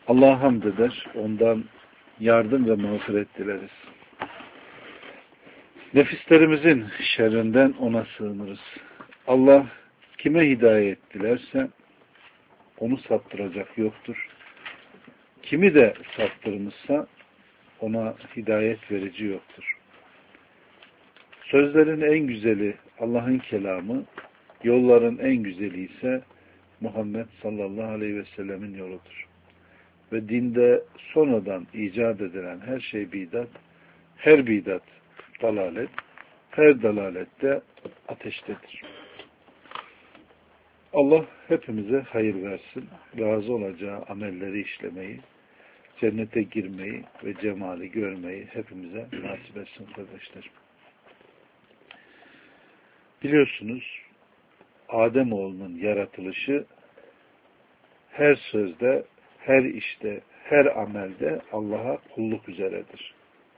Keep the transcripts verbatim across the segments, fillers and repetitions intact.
Allah'a hamd eder, ondan yardım ve mağfiret dileriz. Nefislerimizin şerrinden ona sığınırız. Allah kime hidayet dilerse onu saptıracak yoktur. Kimi de saptırmışsa ona hidayet verici yoktur. Sözlerin en güzeli Allah'ın kelamı, yolların en güzeli ise Muhammed sallallahu aleyhi ve sellemin yoludur. Ve dinde sonradan icat edilen her şey bidat, her bidat dalalet, her dalalette ateştedir. Allah hepimize hayır versin, razı olacağı amelleri işlemeyi, cennete girmeyi ve cemali görmeyi hepimize nasip etsin kardeşler. Biliyorsunuz Ademoğlunun yaratılışı her sözde, her işte, her amelde Allah'a kulluk üzeredir.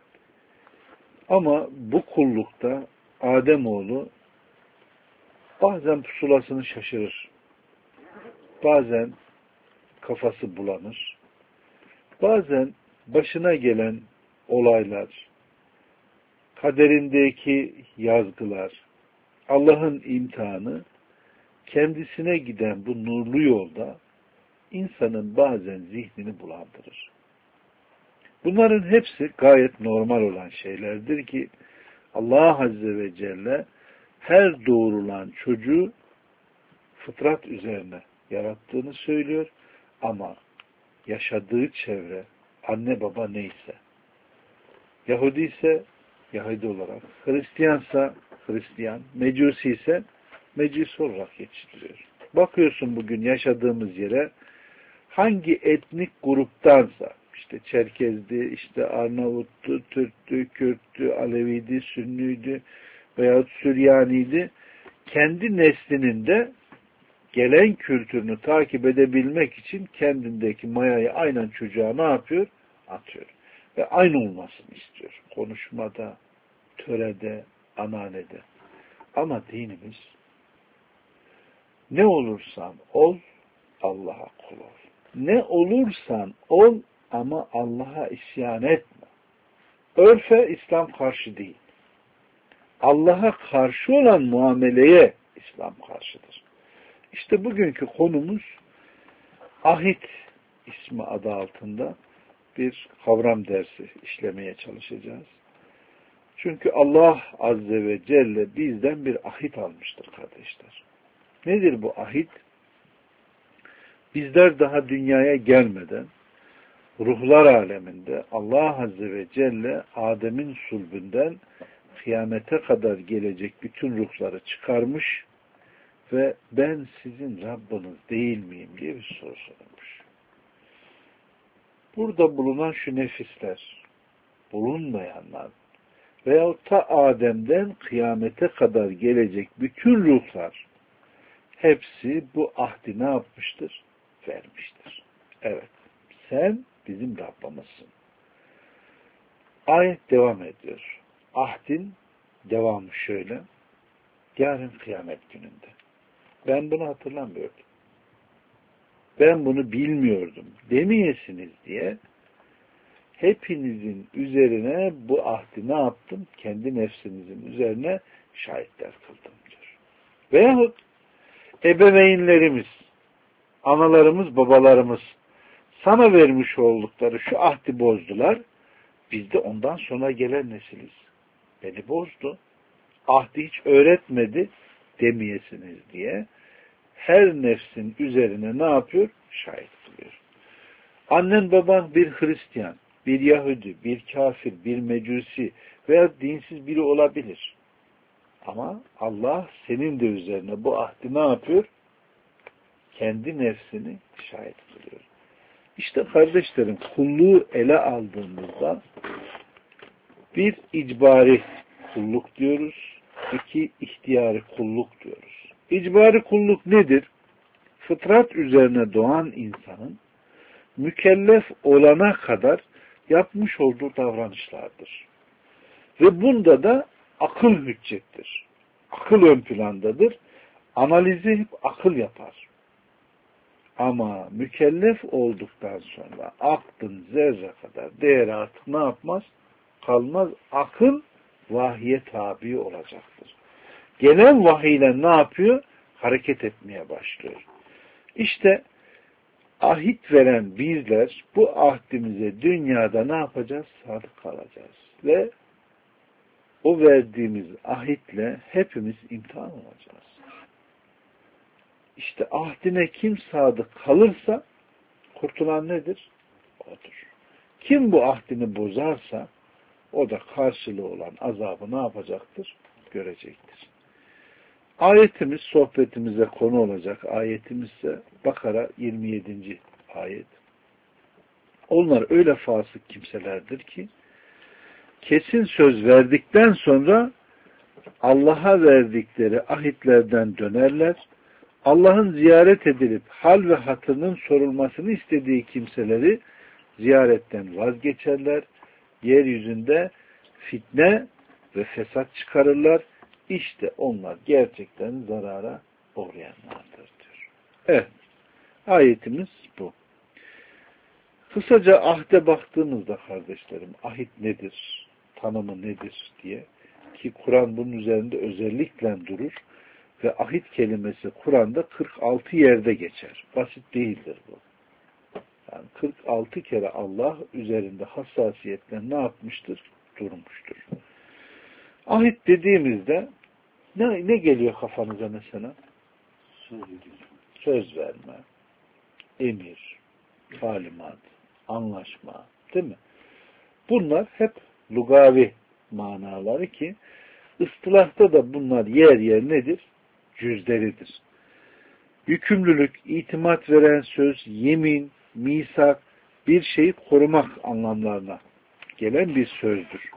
Ama bu kullukta Ademoğlu bazen pusulasını şaşırır. Bazen kafası bulanır. Bazen başına gelen olaylar, kaderindeki yazgılar, Allah'ın imtihanı kendisine giden bu nurlu yolda insanın bazen zihnini bulandırır. Bunların hepsi gayet normal olan şeylerdir ki Allah Azze ve Celle her doğurulan çocuğu fıtrat üzerine yarattığını söylüyor ama yaşadığı çevre, anne baba neyse, Yahudi ise Yahudi olarak, Hristiyansa Hristiyan, Mecusi ise Mecusi olarak yetiştiriyor. Bakıyorsun bugün yaşadığımız yere hangi etnik gruptansa, işte Çerkez'di, işte Arnavut'tu, Türk'tü, Kürt'tü, Aleviydi, Sünniydi veya Süryaniydi, kendi neslinin de gelen kültürünü takip edebilmek için kendindeki mayayı aynen çocuğa ne yapıyor? Atıyor. Ve aynı olmasını istiyor. Konuşmada, törede, ananede. Ama dinimiz ne olursan ol, Allah'a kul ol. Ne olursan ol ama Allah'a isyan etme. Örfe İslam karşı değil. Allah'a karşı olan muameleye İslam karşıdır. İşte bugünkü konumuz ahit ismi adı altında bir kavram dersi işlemeye çalışacağız. Çünkü Allah Azze ve Celle bizden bir ahit almıştır kardeşler. Nedir bu ahit? Bizler daha dünyaya gelmeden ruhlar aleminde Allah Azze ve Celle Adem'in sulbünden kıyamete kadar gelecek bütün ruhları çıkarmış ve ben sizin Rabbiniz değil miyim diye bir soru sormuş. Burada bulunan şu nefisler, bulunmayanlar veyahut ta Adem'den kıyamete kadar gelecek bütün ruhlar hepsi bu ahdi ne yapmıştır? Vermiştir. Evet, sen bizim Rabbimizsin. Ayet devam ediyor. Ahdin devamı şöyle. Yarın kıyamet gününde. Ben bunu hatırlamıyordum. Ben bunu bilmiyordum demeyesiniz diye hepinizin üzerine bu ahdi ne yaptım? Kendi nefsinizin üzerine şahitler kıldım diyor. Veyahut ebeveynlerimiz, analarımız, babalarımız sana vermiş oldukları şu ahdi bozdular. Biz de ondan sonra gelen nesiliz. Beni bozdu. Ahdi hiç öğretmedi demeyesiniz diye her nefsin üzerine ne yapıyor? Şahit kılıyor. Annen baban bir Hristiyan, bir Yahudi, bir kafir, bir Mecusi veya dinsiz biri olabilir. Ama Allah senin de üzerine bu ahdi ne yapıyor? Kendi nefsini şahit kılıyor. İşte kardeşlerim, kulluğu ele aldığımızda bir icbari kulluk diyoruz, iki ihtiyari kulluk diyoruz. İcbari kulluk nedir? Fıtrat üzerine doğan insanın mükellef olana kadar yapmış olduğu davranışlardır. Ve bunda da akıl hüccettir. Akıl ön plandadır. Analizi hep akıl yapar. Ama mükellef olduktan sonra aklın zerre kadar değeri artık ne yapmaz? Kalmaz. Akıl vahye tabi olacaktır. Gelen vahiyle ne yapıyor? Hareket etmeye başlıyor. İşte ahit veren bizler bu ahdimize dünyada ne yapacağız? Sadık kalacağız. Ve o verdiğimiz ahitle hepimiz imtihan olacağız. İşte ahdine kim sadık kalırsa kurtulan nedir? Odur. Kim bu ahdini bozarsa o da karşılığı olan azabı ne yapacaktır? Görecektir. Ayetimiz sohbetimize konu olacak ayetimiz ise Bakara yirmi yedinci ayet. Onlar öyle fasık kimselerdir ki kesin söz verdikten sonra Allah'a verdikleri ahitlerden dönerler. Allah'ın ziyaret edilip hal ve hatırının sorulmasını istediği kimseleri ziyaretten vazgeçerler. Yeryüzünde fitne ve fesat çıkarırlar. İşte onlar gerçekten zarara uğrayanlardır diyor. Evet. Ayetimiz bu. Kısaca ahde baktığımızda kardeşlerim, ahit nedir? Tanımı nedir diye ki Kur'an bunun üzerinde özellikle durur ve ahit kelimesi Kur'an'da kırk altı yerde geçer. Basit değildir bu. Yani kırk altı kere Allah üzerinde hassasiyetle ne yapmıştır? Durmuştur. Ahit dediğimizde ne, ne geliyor kafanıza mesela? Söz, Söz verme, emir, talimat, anlaşma, değil mi? Bunlar hep lugavi manaları ki ıstılahta da bunlar yer yer nedir? Cüzderidir. Yükümlülük, itimat veren söz, yemin, misak, bir şeyi korumak anlamlarına gelen bir sözdür.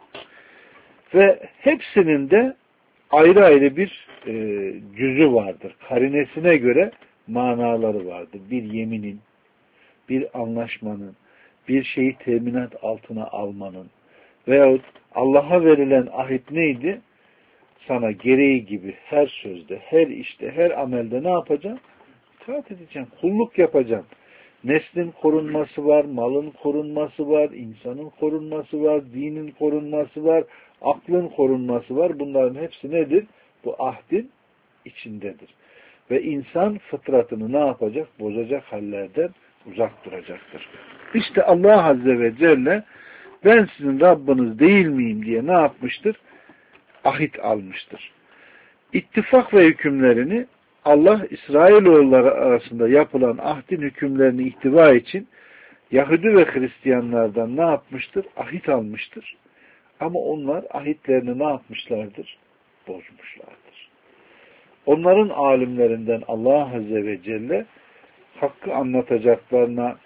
Ve hepsinin de ayrı ayrı bir e, cüzü vardır. Karinesine göre manaları vardır. Bir yeminin, bir anlaşmanın, bir şeyi teminat altına almanın veyahut Allah'a verilen ahit neydi? Sana gereği gibi her sözde, her işte, her amelde ne yapacaksın? İtaat edeceksin, kulluk yapacaksın. Neslin korunması var, malın korunması var, insanın korunması var, dinin korunması var, aklın korunması var. Bunların hepsi nedir? Bu ahdin içindedir. Ve insan fıtratını ne yapacak? Bozacak hallerden uzak duracaktır. İşte Allah Azze ve Celle ben sizin Rabbiniz değil miyim diye ne yapmıştır? Ahit almıştır. İttifak ve hükümlerini Allah İsrailoğulları arasında yapılan ahdin hükümlerini ihtiva için Yahudi ve Hristiyanlardan ne yapmıştır? Ahit almıştır. Ama onlar ahitlerini ne yapmışlardır? Bozmuşlardır. Onların alimlerinden Allah Azze ve Celle hakkı anlatacaklarına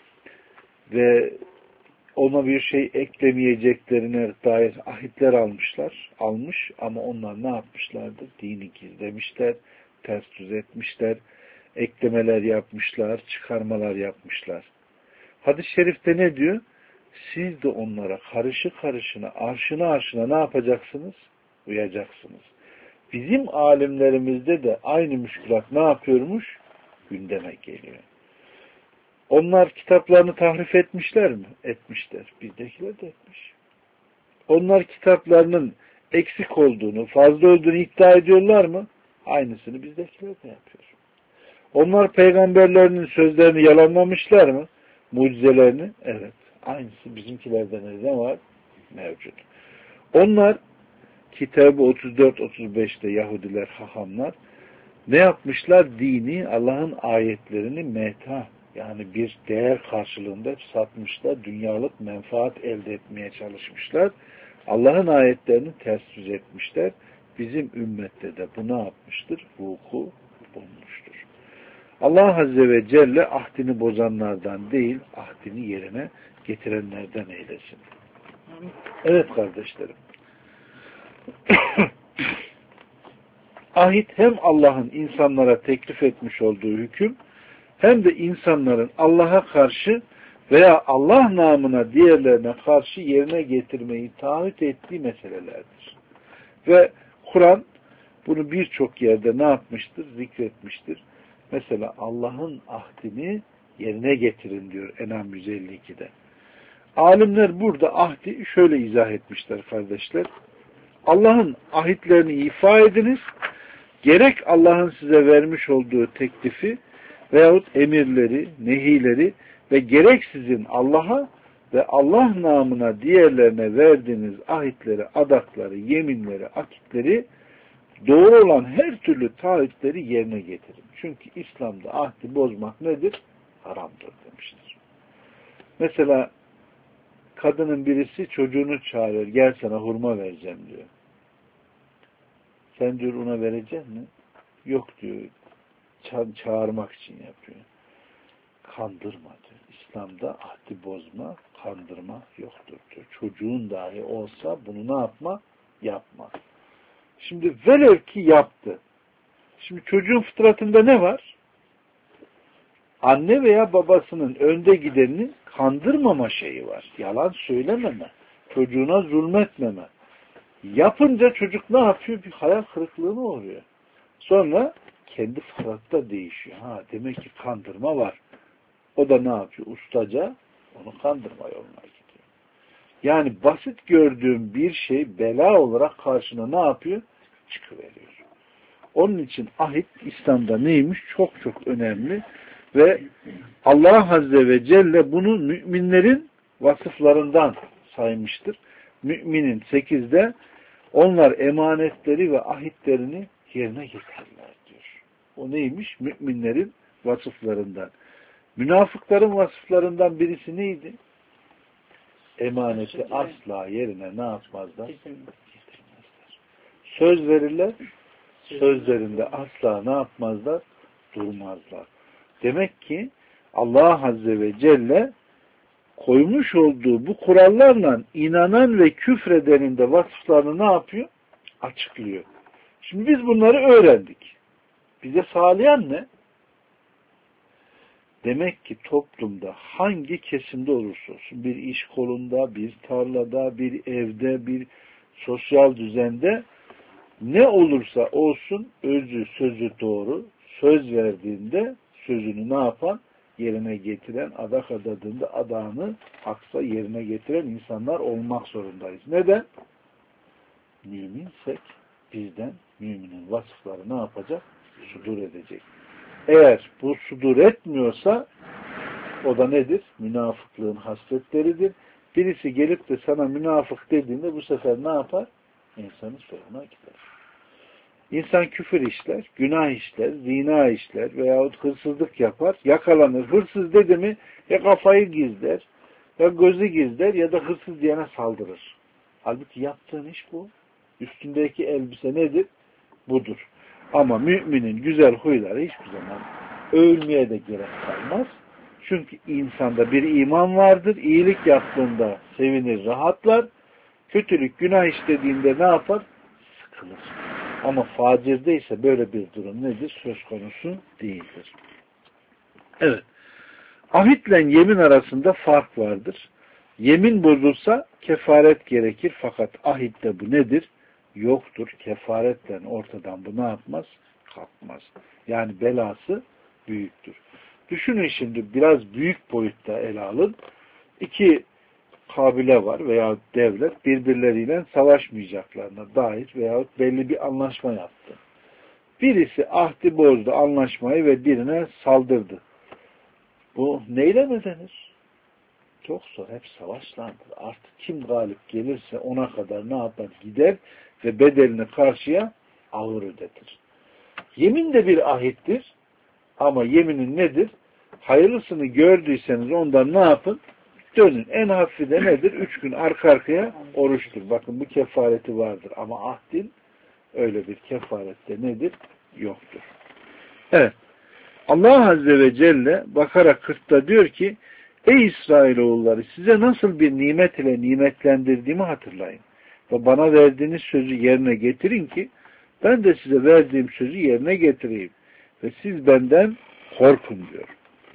ve ona bir şey eklemeyeceklerine dair ahitler almışlar, almış ama onlar ne yapmışlardır? Dini gizlemişler, ters düz etmişler, eklemeler yapmışlar, çıkarmalar yapmışlar. Hadis-i şerifte ne diyor? Siz de onlara karışı karışına, arşına arşına ne yapacaksınız? Uyacaksınız. Bizim alimlerimizde de aynı müşkülat ne yapıyormuş? Gündeme geliyor. Onlar kitaplarını tahrif etmişler mi? Etmişler. Bizdekiler de etmiş. Onlar kitaplarının eksik olduğunu, fazla olduğunu iddia ediyorlar mı? Aynısını bizdekiler de yapıyor. Onlar peygamberlerinin sözlerini yalanlamışlar mı? Mucizelerini? Evet. Aynısı bizimkilerde ne var? Mevcut. Onlar Kitabı otuz dört otuz beşte Yahudiler, hahamlar ne yapmışlar? Dini, Allah'ın ayetlerini meta, yani bir değer karşılığında satmışlar. Dünyalık menfaat elde etmeye çalışmışlar. Allah'ın ayetlerini ters düz etmişler. Bizim ümmette de bu ne yapmıştır? Vuku bulmuştur. Allah Azze ve Celle ahdini bozanlardan değil, ahdini yerine getirenlerden eylesin. Evet kardeşlerim. Ahit hem Allah'ın insanlara teklif etmiş olduğu hüküm hem de insanların Allah'a karşı veya Allah namına diğerlerine karşı yerine getirmeyi taahhüt ettiği meselelerdir. Ve Kur'an bunu birçok yerde ne yapmıştır? Zikretmiştir. Mesela Allah'ın ahdini yerine getirin diyor En'am yüz elli iki'de. Alimler burada ahdi şöyle izah etmişler kardeşler. Allah'ın ahitlerini ifa ediniz. Gerek Allah'ın size vermiş olduğu teklifi veyahut emirleri, nehileri ve gerek sizin Allah'a ve Allah namına diğerlerine verdiğiniz ahitleri, adakları, yeminleri, akitleri, doğru olan her türlü taahhütleri yerine getirin. Çünkü İslam'da ahdi bozmak nedir? Haramdır demiştir. Mesela kadının birisi çocuğunu çağırıyor. Gel sana hurma vereceğim diyor. Sen diyor ona verecek mi? Yok diyor. Ça- çağırmak için yapıyor. Kandırma diyor. İslam'da ahdi bozma, kandırma yoktur diyor. Çocuğun dahi olsa bunu ne yapma? Yapma. Şimdi velev ki yaptı. Şimdi çocuğun fıtratında ne var? Anne veya babasının önde gidenini kandırmama şeyi var. Yalan söylememe. Çocuğuna zulmetmeme. Yapınca çocuk ne yapıyor? Bir hayal kırıklığına uğruyor. Sonra kendi fıtratta değişiyor. Ha, demek ki kandırma var. O da ne yapıyor? Ustaca onu kandırma yoluna gidiyor. Yani basit gördüğüm bir şey bela olarak karşına ne yapıyor? Çıkıveriyor. Onun için ahit İslam'da neymiş? Çok çok önemli ve Allah Azze ve Celle bunu müminlerin vasıflarından saymıştır. Müminin sekizde onlar emanetleri ve ahitlerini yerine getirirler diyor. O neymiş? Müminlerin vasıflarından. Münafıkların vasıflarından birisi neydi? Emaneti asla yerine ne yapmazlar? Getirmezler. Söz verirler, sözlerinde asla ne yapmazlar? Durmazlar. Demek ki Allah Azze ve Celle koymuş olduğu bu kurallarla inanan ve küfredenin de vasıflarını ne yapıyor? Açıklıyor. Şimdi biz bunları öğrendik. Bize sağlayan ne? Demek ki toplumda hangi kesimde olursa olsun, bir iş kolunda, bir tarlada, bir evde, bir sosyal düzende ne olursa olsun özü sözü doğru, söz verdiğinde sözünü ne yapan? Yerine getiren, adak adadığında adağını haksa yerine getiren insanlar olmak zorundayız. Neden? Müminsek bizden müminin vasıfları ne yapacak? Sudur edecek. Eğer bu sudur etmiyorsa o da nedir? Münafıklığın hasletleridir. Birisi gelip de sana münafık dediğinde bu sefer ne yapar? İnsanın soruna gider. İnsan küfür işler, günah işler, zina işler veyahut hırsızlık yapar, yakalanır. Hırsız dedi mi ya kafayı gizler, ya gözü gizler ya da hırsız diyene saldırır. Halbuki yaptığın iş bu. Üstündeki elbise nedir? Budur. Ama müminin güzel huyları hiçbir zaman övülmeye de gerek kalmaz. Çünkü insanda bir iman vardır. İyilik yaptığında sevinir, rahatlar. Kötülük, günah işlediğinde ne yapar? Sıkılır. Ama facirde ise böyle bir durum nedir? Söz konusu değildir. Evet. Ahitle yemin arasında fark vardır. Yemin bozulsa kefaret gerekir. Fakat ahitte bu nedir? Yoktur. Kefaretle ortadan bu ne yapmaz? Kalkmaz. Yani belası büyüktür. Düşünün şimdi biraz büyük boyutta ele alın. İki kabile var veya devlet birbirleriyle savaşmayacaklarına dair veyahut belli bir anlaşma yaptı. Birisi ahdi bozdu anlaşmayı ve birine saldırdı. Bu neyle mi denir? Çok zor. Hep savaşlardır. Artık kim galip gelirse ona kadar ne yapar? Gider ve bedelini karşıya ağır ödetir. Yemin de bir ahittir ama yeminin nedir? Hayırlısını gördüyseniz ondan ne yapın? Dönün. En hafifi de nedir? Üç gün arka arkaya oruçtur. Bakın bu kefareti vardır. Ama ahdin öyle bir kefarette nedir? Yoktur. Evet. Allah Azze ve Celle Bakara kırkta diyor ki ey İsrailoğulları size nasıl bir nimet ile nimetlendirdiğimi hatırlayın. Ve bana verdiğiniz sözü yerine getirin ki ben de size verdiğim sözü yerine getireyim. Ve siz benden korkun diyor.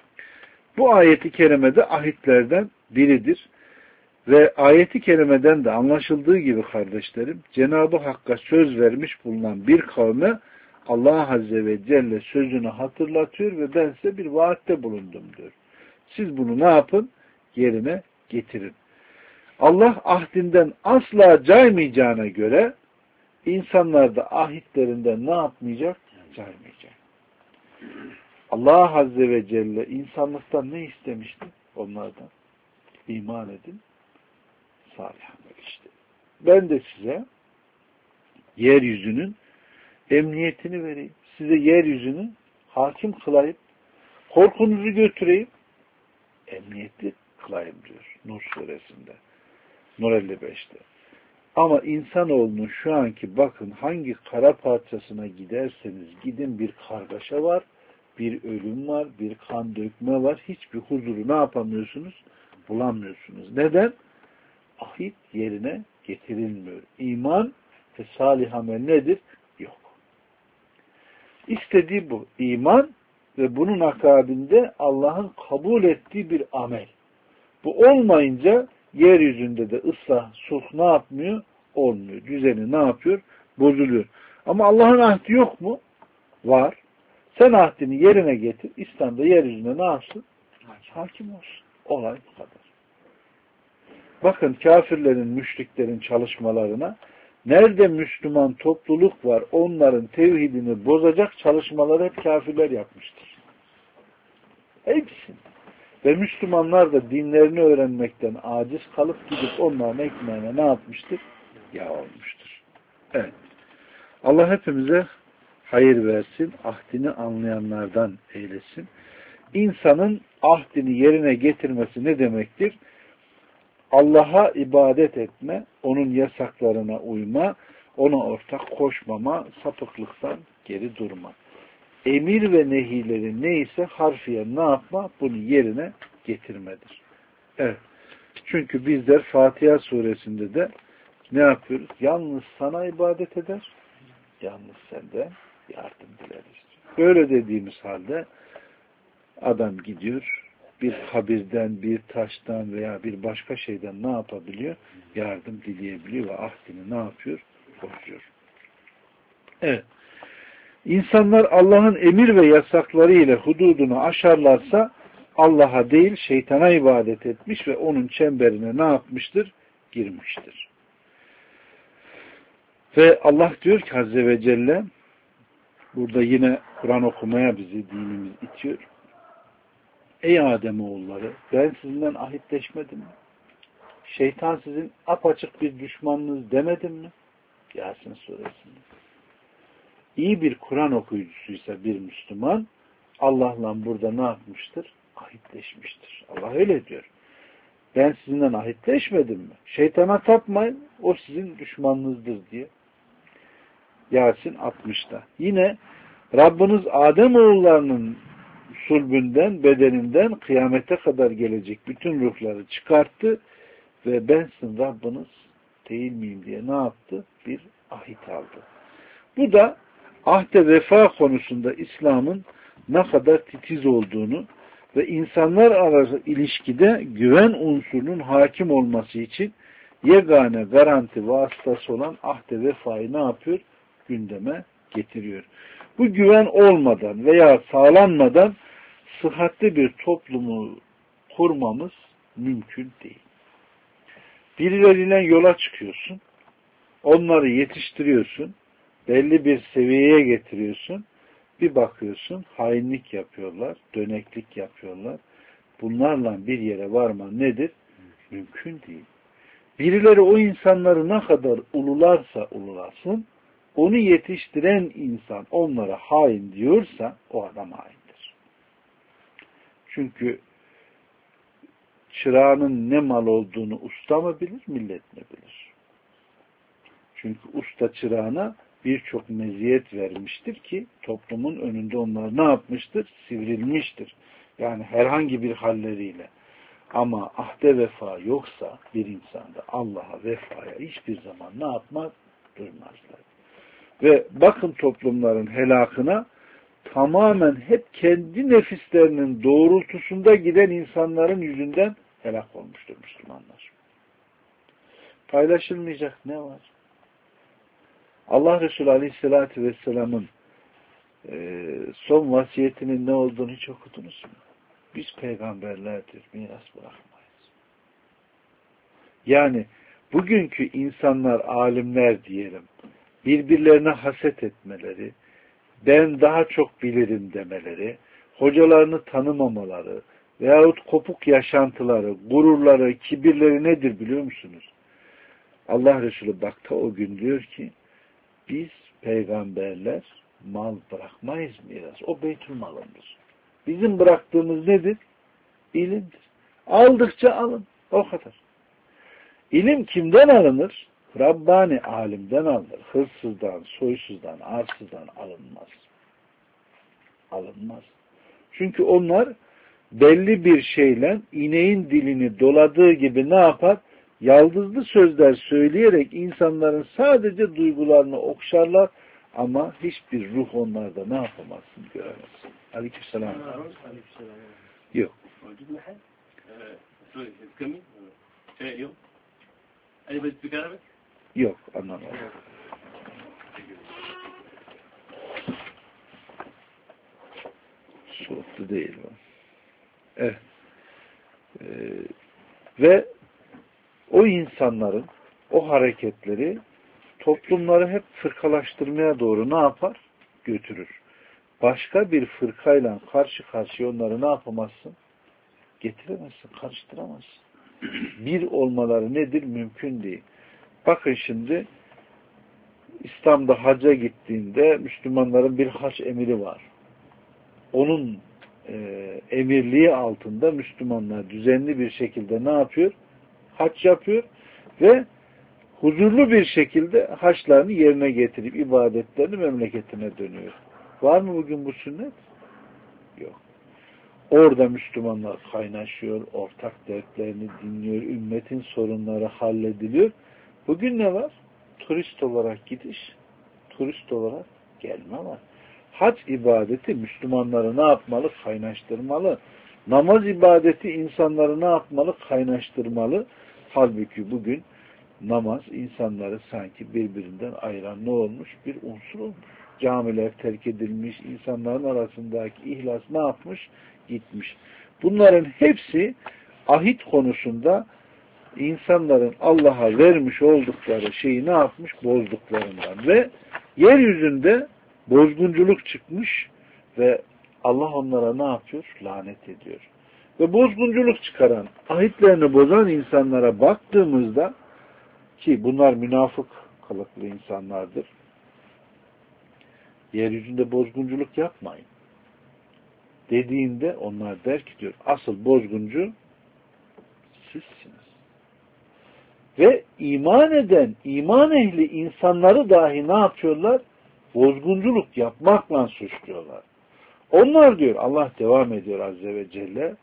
Bu ayeti kerimede ahitlerden biridir. Ve ayeti kerimeden de anlaşıldığı gibi kardeşlerim, Cenab-ı Hakk'a söz vermiş bulunan bir kavme Allah Azze ve Celle sözünü hatırlatıyor ve ben size bir vaatte bulundum diyor. Siz bunu ne yapın? Yerine getirin. Allah ahdinden asla caymayacağına göre insanlar da ahitlerinden ne yapmayacak? Caymayacak. Allah Azze ve Celle insanlıktan ne istemişti? Onlardan. İman edin, salih amel işte. Ben de size yeryüzünün emniyetini vereyim. Size yeryüzünü hakim kılayım. Korkunuzu götüreyim. Emniyetli kılayım diyor Nur suresinde. Nur elli beşte. Ama insanoğlunun şu anki bakın hangi kara parçasına giderseniz gidin bir kargaşa var, bir ölüm var, bir kan dökme var. Hiçbir huzuru ne yapamıyorsunuz? Bulamıyorsunuz. Neden? Ahit yerine getirilmiyor. İman ve salih amel nedir? Yok. İstediği bu. İman ve bunun akabinde Allah'ın kabul ettiği bir amel. Bu olmayınca yeryüzünde de ıslah, sulh ne yapmıyor? Olmuyor. Düzeni ne yapıyor? Bozuluyor. Ama Allah'ın ahdi yok mu? Var. Sen ahdini yerine getir. İslam'da yeryüzünde ne yapsın? Hakim olsun. Olay bu kadar. Bakın kafirlerin, müşriklerin çalışmalarına nerede Müslüman topluluk var onların tevhidini bozacak çalışmaları hep kafirler yapmıştır. Hepsi. Ve Müslümanlar da dinlerini öğrenmekten aciz kalıp gidip onların ekmeğine ne yapmıştır? Yağ olmuştur. Evet. Allah hepimize hayır versin, ahdini anlayanlardan eylesin. İnsanın ahdini yerine getirmesi ne demektir? Allah'a ibadet etme, onun yasaklarına uyma, ona ortak koşmama, sapıklıktan geri durma. Emir ve nehileri neyse harfiyen ne yapma? Bunu yerine getirmedir. Evet. Çünkü bizler Fatiha suresinde de ne yapıyoruz? Yalnız sana ibadet eder, yalnız senden yardım dileriz. Böyle dediğimiz halde adam gidiyor, bir kabirden, bir taştan veya bir başka şeyden ne yapabiliyor? Yardım dileyebiliyor ve ahdini ne yapıyor? Bozuyor. Evet. İnsanlar Allah'ın emir ve yasakları ile hududunu aşarlarsa Allah'a değil şeytana ibadet etmiş ve onun çemberine ne yapmıştır? Girmiştir. Ve Allah diyor ki Azze ve Celle burada yine Kur'an okumaya bizi dinimiz itiyor. Ey Ademoğulları ben sizinden ahitleşmedim mi? Şeytan sizin apaçık bir düşmanınız demedim mi? Yasin suresinde. İyi bir Kur'an okuyucusuysa bir Müslüman Allah'la burada ne yapmıştır? Ahitleşmiştir. Allah öyle diyor. Ben sizinden ahitleşmedim mi? Şeytana tapmayın, o sizin düşmanınızdır diye. Yasin altmışta. Yine Rabbiniz Ademoğullarının sulbünden, bedeninden kıyamete kadar gelecek bütün ruhları çıkarttı ve ben sizin Rabbiniz değil miyim diye ne yaptı? Bir ahit aldı. Bu da ahde vefa konusunda İslam'ın ne kadar titiz olduğunu ve insanlar arası ilişkide güven unsurunun hakim olması için yegane garanti vasıtası olan ahde vefayı ne yapıyor? Gündeme getiriyor. Bu güven olmadan veya sağlanmadan sıhhatli bir toplumu kurmamız mümkün değil. Birileriyle yola çıkıyorsun, onları yetiştiriyorsun, belli bir seviyeye getiriyorsun, bir bakıyorsun hainlik yapıyorlar, döneklik yapıyorlar. Bunlarla bir yere varman nedir? Mümkün değil. Birileri o insanları ne kadar ulularsa ululasın, onu yetiştiren insan onlara hain diyorsa o adam haindir. Çünkü çırağının ne mal olduğunu usta mı bilir, millet mi bilir? Çünkü usta çırağına birçok meziyet vermiştir ki toplumun önünde onlar ne yapmıştır? Sivrilmiştir. Yani herhangi bir halleriyle. Ama ahde vefa yoksa bir insanda Allah'a vefaya hiçbir zaman ne yapmaz? Durmazlar. Ve bakın toplumların helakına tamamen hep kendi nefislerinin doğrultusunda giden insanların yüzünden helak olmuştur Müslümanlar. Paylaşılmayacak ne var? Allah Resulü Aleyhisselatü Vesselam'ın e, son vasiyetinin ne olduğunu hiç okudunuz mu? Biz peygamberlerdir, miras bırakmayız. Yani bugünkü insanlar, alimler diyelim, birbirlerine haset etmeleri, ben daha çok bilirim demeleri, hocalarını tanımamaları veyahut kopuk yaşantıları, gururları, kibirleri nedir biliyor musunuz? Allah Resulü bakta o gün diyor ki, biz peygamberler mal bırakmayız miras. O beytül malındır. Bizim bıraktığımız nedir? İlimdir. Aldıkça alın. O kadar. İlim kimden alınır? Rabbani alimden alınır. Hırsızdan, soysuzdan, arsızdan alınmaz. Alınmaz. Çünkü onlar belli bir şeyle ineğin dilini doladığı gibi ne yapar? Yaldızlı sözler söyleyerek insanların sadece duygularını okşarlar ama hiçbir ruh onlarda ne yapamazsın, göremezsin. Aleykümselam. Yok. Yok, anlamadım. Soğuktu değil bu. Evet. Ee, ve o insanların o hareketleri toplumları hep fırkalaştırmaya doğru ne yapar? Götürür. Başka bir fırkayla karşı karşıya onları ne yapamazsın? Getiremezsin, karıştıramazsın. Bir olmaları nedir? Mümkün değil. Bakın şimdi İslam'da hacca gittiğinde Müslümanların bir hac emiri var. Onun e, emirliği altında Müslümanlar düzenli bir şekilde ne yapıyor? Hac yapıyor ve huzurlu bir şekilde haçlarını yerine getirip ibadetlerini memleketine dönüyor. Var mı bugün bu sünnet? Yok. Orada Müslümanlar kaynaşıyor, ortak dertlerini dinliyor, ümmetin sorunları hallediliyor. Bugün ne var? Turist olarak gidiş, turist olarak gelme var. Hac ibadeti Müslümanları ne yapmalı? Kaynaştırmalı. Namaz ibadeti insanları ne yapmalı? Kaynaştırmalı. Halbuki bugün namaz insanları sanki birbirinden ayıran ne olmuş? Bir unsur olmuş. Camiler terk edilmiş, insanların arasındaki ihlas ne yapmış? Gitmiş. Bunların hepsi ahit konusunda insanların Allah'a vermiş oldukları şeyi ne yapmış? Bozduklarından. Ve yeryüzünde bozgunculuk çıkmış ve Allah onlara ne yapıyor? Lanet ediyor. Ve bozgunculuk çıkaran, ahitlerini bozan insanlara baktığımızda, ki bunlar münafık kılıklı insanlardır, yeryüzünde bozgunculuk yapmayın dediğinde onlar der ki diyor, asıl bozguncu sizsiniz. Ve iman eden, iman ehli insanları dahi ne yapıyorlar? Bozgunculuk yapmakla suçluyorlar. Onlar diyor, Allah devam ediyor Azze ve Celle,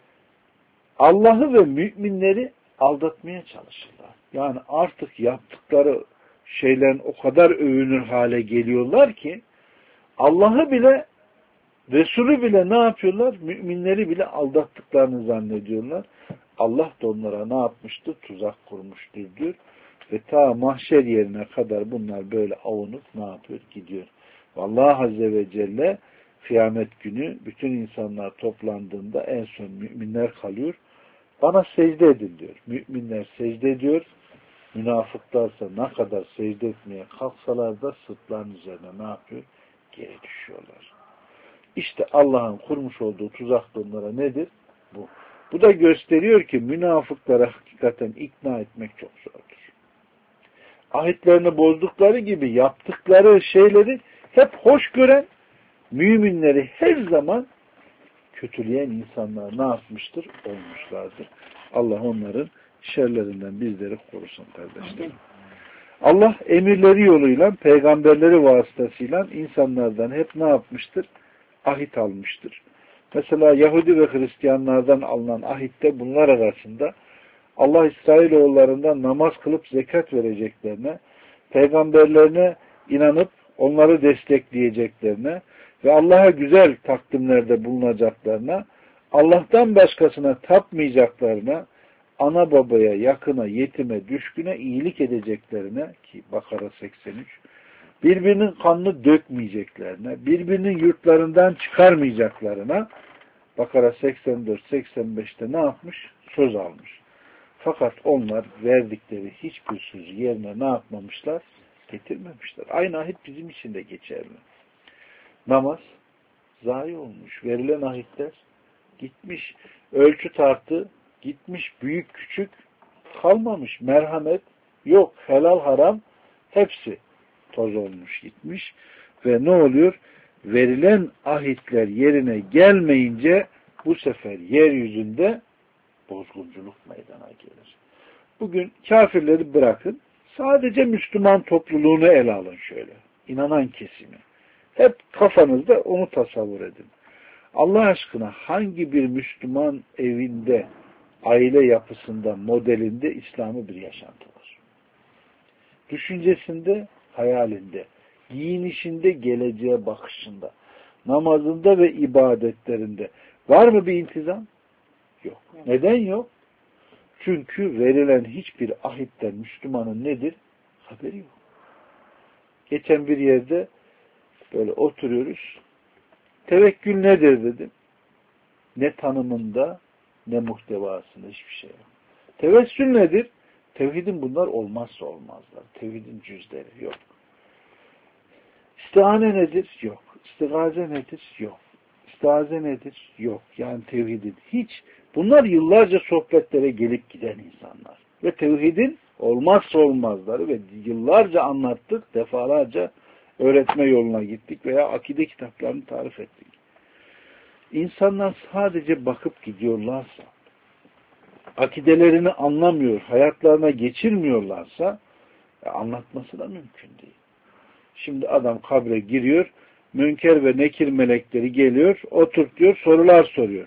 Allah'ı ve müminleri aldatmaya çalışırlar. Yani artık yaptıkları şeylerin o kadar övünür hale geliyorlar ki Allah'ı bile, Resulü bile ne yapıyorlar? Müminleri bile aldattıklarını zannediyorlar. Allah da onlara ne yapmıştır? Tuzak kurmuştur diyor. Ve ta mahşer yerine kadar bunlar böyle avunup ne yapıyor? Gidiyor. Allah Azze ve Celle kıyamet günü bütün insanlar toplandığında en son müminler kalıyor. Bana secde edin diyor. Müminler secde ediyor. Münafıklarsa ne kadar secde etmeye kalksalar da sırtların üzerine ne yapıyor? Geri düşüyorlar. İşte Allah'ın kurmuş olduğu tuzak onlara nedir? Bu. Bu da gösteriyor ki münafıklara hakikaten ikna etmek çok zordur. Ahitlerini bozdukları gibi yaptıkları şeyleri hep hoş gören, müminleri her zaman kötüleyen insanlar ne yapmıştır? Olmuşlardır. Allah onların şerlerinden bizleri korusun kardeşlerim. Allah emirleri yoluyla, peygamberleri vasıtasıyla insanlardan hep ne yapmıştır? Ahit almıştır. Mesela Yahudi ve Hristiyanlardan alınan ahitte bunlar arasında Allah İsrailoğullarından namaz kılıp zekat vereceklerine, peygamberlerine inanıp onları destekleyeceklerine ve Allah'a güzel takdimlerde bulunacaklarına, Allah'tan başkasına tapmayacaklarına, ana babaya, yakına, yetime, düşküne iyilik edeceklerine, ki Bakara seksen üç, birbirinin kanını dökmeyeceklerine, birbirinin yurtlarından çıkarmayacaklarına, Bakara seksen dört seksen beşte ne yapmış? Söz almış. Fakat onlar verdikleri hiçbir sözü yerine ne yapmamışlar? Getirmemişler. Aynı ahit bizim için de geçerli. Namaz zayi olmuş. Verilen ahitler gitmiş. Ölçü tartı gitmiş. Büyük küçük kalmamış. Merhamet yok. Helal haram hepsi toz olmuş gitmiş. Ve ne oluyor? Verilen ahitler yerine gelmeyince bu sefer yeryüzünde bozgunculuk meydana gelir. Bugün kafirleri bırakın. Sadece Müslüman topluluğunu ele alın şöyle. İnanan kesimi. Hep kafanızda onu tasavvur edin. Allah aşkına hangi bir Müslüman evinde, aile yapısında, modelinde İslam'ı bir yaşantı var? Düşüncesinde, hayalinde, giyinişinde, geleceğe bakışında, namazında ve ibadetlerinde var mı bir intizam? Yok. Neden yok? Çünkü verilen hiçbir ahitten Müslümanın nedir? Haberi yok. Geçen bir yerde böyle oturuyoruz. Tevekkül nedir dedim. Ne tanımında ne muhtevasında hiçbir şey yok. Tevessül nedir? Tevhidin bunlar olmazsa olmazlar. Tevhidin cüzleri yok. İstihane nedir? Yok. İstigaze nedir? Yok. İstiaze nedir? Yok. Yani tevhidin hiç. Bunlar yıllarca sohbetlere gelip giden insanlar. Ve tevhidin olmazsa olmazları ve yıllarca anlattık, defalarca öğretme yoluna gittik veya akide kitaplarını tarif ettik. İnsanlar sadece bakıp gidiyorlarsa, akidelerini anlamıyor, hayatlarına geçirmiyorlarsa e, anlatması da mümkün değil. Şimdi adam kabre giriyor, münker ve nekir melekleri geliyor, oturtuyor, sorular soruyor.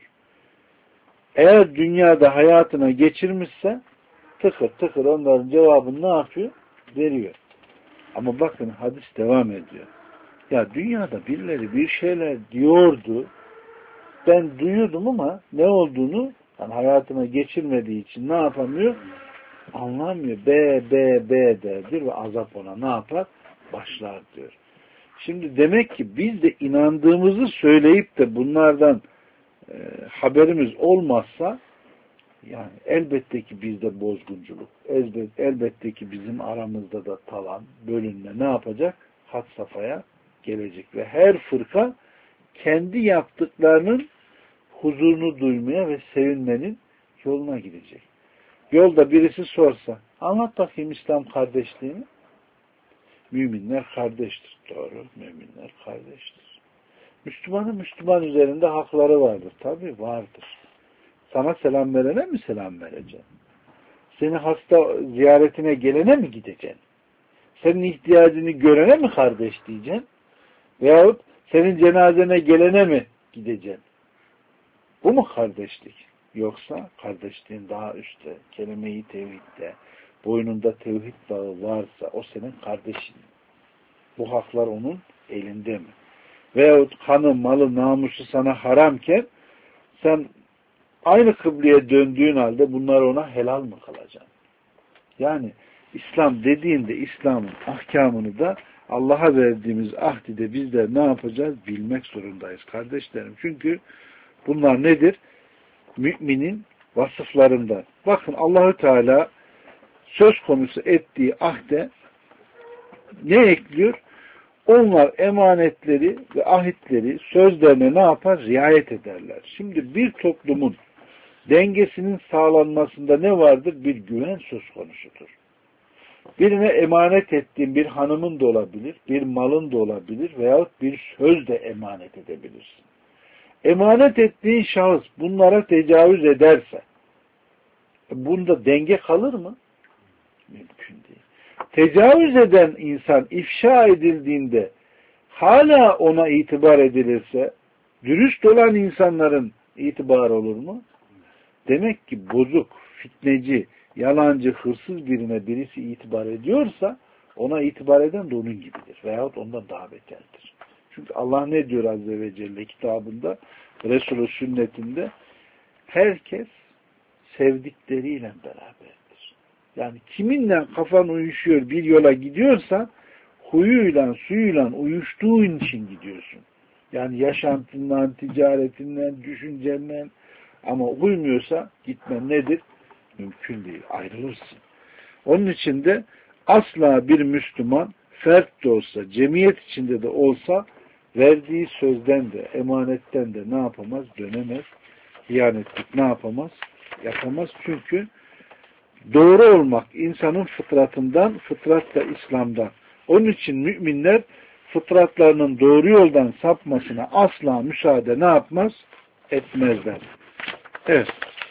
Eğer dünyada hayatına geçirmişse tıkır tıkır onların cevabını ne yapıyor? Veriyor. Ama bakın hadis devam ediyor. Ya dünyada birileri bir şeyler diyordu. Ben duyuyordum ama ne olduğunu yani hayatına geçirmediği için ne yapamıyor? Anlamıyor. B, B, B derdir ve azap ona ne yapar? Başlar diyor. Şimdi demek ki biz de inandığımızı söyleyip de bunlardan e, haberimiz olmazsa yani elbette ki bizde bozgunculuk, elbet, elbette ki bizim aramızda da talan, bölünme ne yapacak? Had safhaya gelecek ve her fırka kendi yaptıklarının huzurunu duymaya ve sevinmenin yoluna gidecek. Yolda birisi sorsa, anlat bakayım İslam kardeşliğini. Müminler kardeştir. Doğru, müminler kardeştir. Müslümanın Müslüman üzerinde hakları vardır. Tabii vardır. Sana selam verene mi selam vereceksin? Seni hasta ziyaretine gelene mi gideceksin? Senin ihtiyacını görene mi kardeş diyeceksin? Veyahut senin cenazene gelene mi gideceksin? Bu mu kardeşlik? Yoksa kardeşliğin daha üstte, kelime-i tevhidde, boynunda tevhid bağı varsa o senin kardeşin. Bu haklar onun elinde mi? Veyahut kanı, malı, namusu sana haramken sen aynı kıbleye döndüğün halde bunlar ona helal mı kalacak? Yani İslam dediğinde İslam'ın ahkamını da Allah'a verdiğimiz ahdi de bizler ne yapacağız? Bilmek zorundayız kardeşlerim. Çünkü bunlar nedir? Müminin vasıflarından. Bakın Allahü Teala söz konusu ettiği ahde ne ekliyor? Onlar emanetleri ve ahitleri sözlerine ne yapar? Riayet ederler. Şimdi bir toplumun dengesinin sağlanmasında ne vardır? Bir güven söz konusudur. Birine emanet ettiğin bir hanımın da olabilir, bir malın da olabilir veyahut bir söz de emanet edebilirsin. Emanet ettiğin şahıs bunlara tecavüz ederse bunda denge kalır mı? Mümkün değil. Tecavüz eden insan ifşa edildiğinde hala ona itibar edilirse dürüst olan insanların itibarı olur mu? Demek ki bozuk, fitneci, yalancı, hırsız birine birisi itibar ediyorsa ona itibar eden de onun gibidir. Veyahut ondan daha beterdir. Çünkü Allah ne diyor Azze ve Celle kitabında, Resulü sünnetinde? Herkes sevdikleriyle beraberdir. Yani kiminle kafan uyuşuyor bir yola gidiyorsan huyuyla suyuyla uyuştuğun için gidiyorsun. Yani yaşantından, ticaretinden, düşüncenden, ama uymuyorsa gitmen nedir? Mümkün değil. Ayrılırsın. Onun için de asla bir Müslüman fert de olsa, cemiyet içinde de olsa verdiği sözden de, emanetten de ne yapamaz? Dönemez. Hiyanetlik ne yapamaz? Yapamaz. Çünkü doğru olmak insanın fıtratından, fıtrat da İslam'dan. Onun için müminler fıtratlarının doğru yoldan sapmasına asla müsaade ne yapmaz? Etmezler. Evet.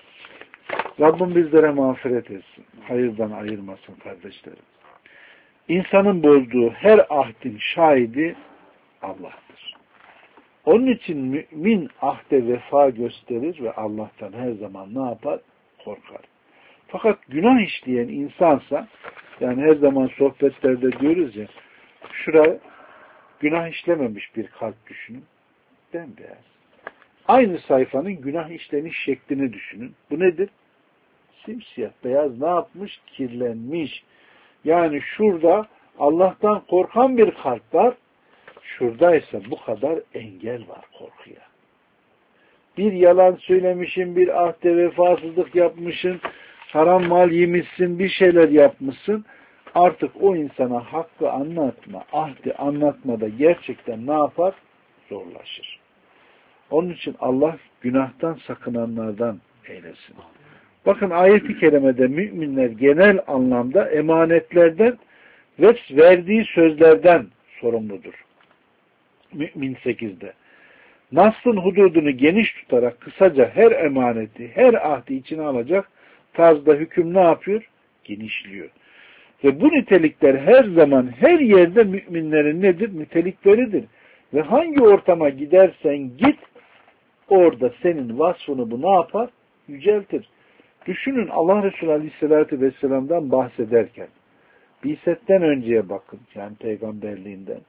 Rabbim bizlere mağfiret etsin. Hayırdan ayırmasın kardeşlerim. İnsanın bozduğu her ahdin şahidi Allah'tır. Onun için mümin ahde vefa gösterir ve Allah'tan her zaman ne yapar? Korkar. Fakat günah işleyen insansa, yani her zaman sohbetlerde diyoruz ya, şuraya günah işlememiş bir kalp düşünün. Bembeyaz. Aynı sayfanın günah işleniş şeklini düşünün. Bu nedir? Simsiyah, beyaz ne yapmış? Kirlenmiş. Yani şurada Allah'tan korkan bir kalp var. Şuradaysa bu kadar engel var korkuya. Bir yalan söylemişsin, bir ahde vefasızlık yapmışsın, haram mal yemişsin, bir şeyler yapmışsın. Artık o insana hakkı anlatma, ahdi anlatmada gerçekten ne yapar? Zorlaşır. Onun için Allah günahtan sakınanlardan eylesin. Bakın ayet-i kerimede müminler genel anlamda emanetlerden ve verdiği sözlerden sorumludur. Mümin sekizde. Nas'ın hududunu geniş tutarak kısaca her emaneti, her ahdi içine alacak tarzda hüküm ne yapıyor? Genişliyor. Ve bu nitelikler her zaman, her yerde müminlerin nedir? Nitelikleridir. Ve hangi ortama gidersen git, orada senin vasfını bu ne yapar? Yüceltir. Düşünün Allah Resulü Aleyhisselatü Vesselam'dan bahsederken, Bi'setten önceye bakın, yani peygamberliğinden.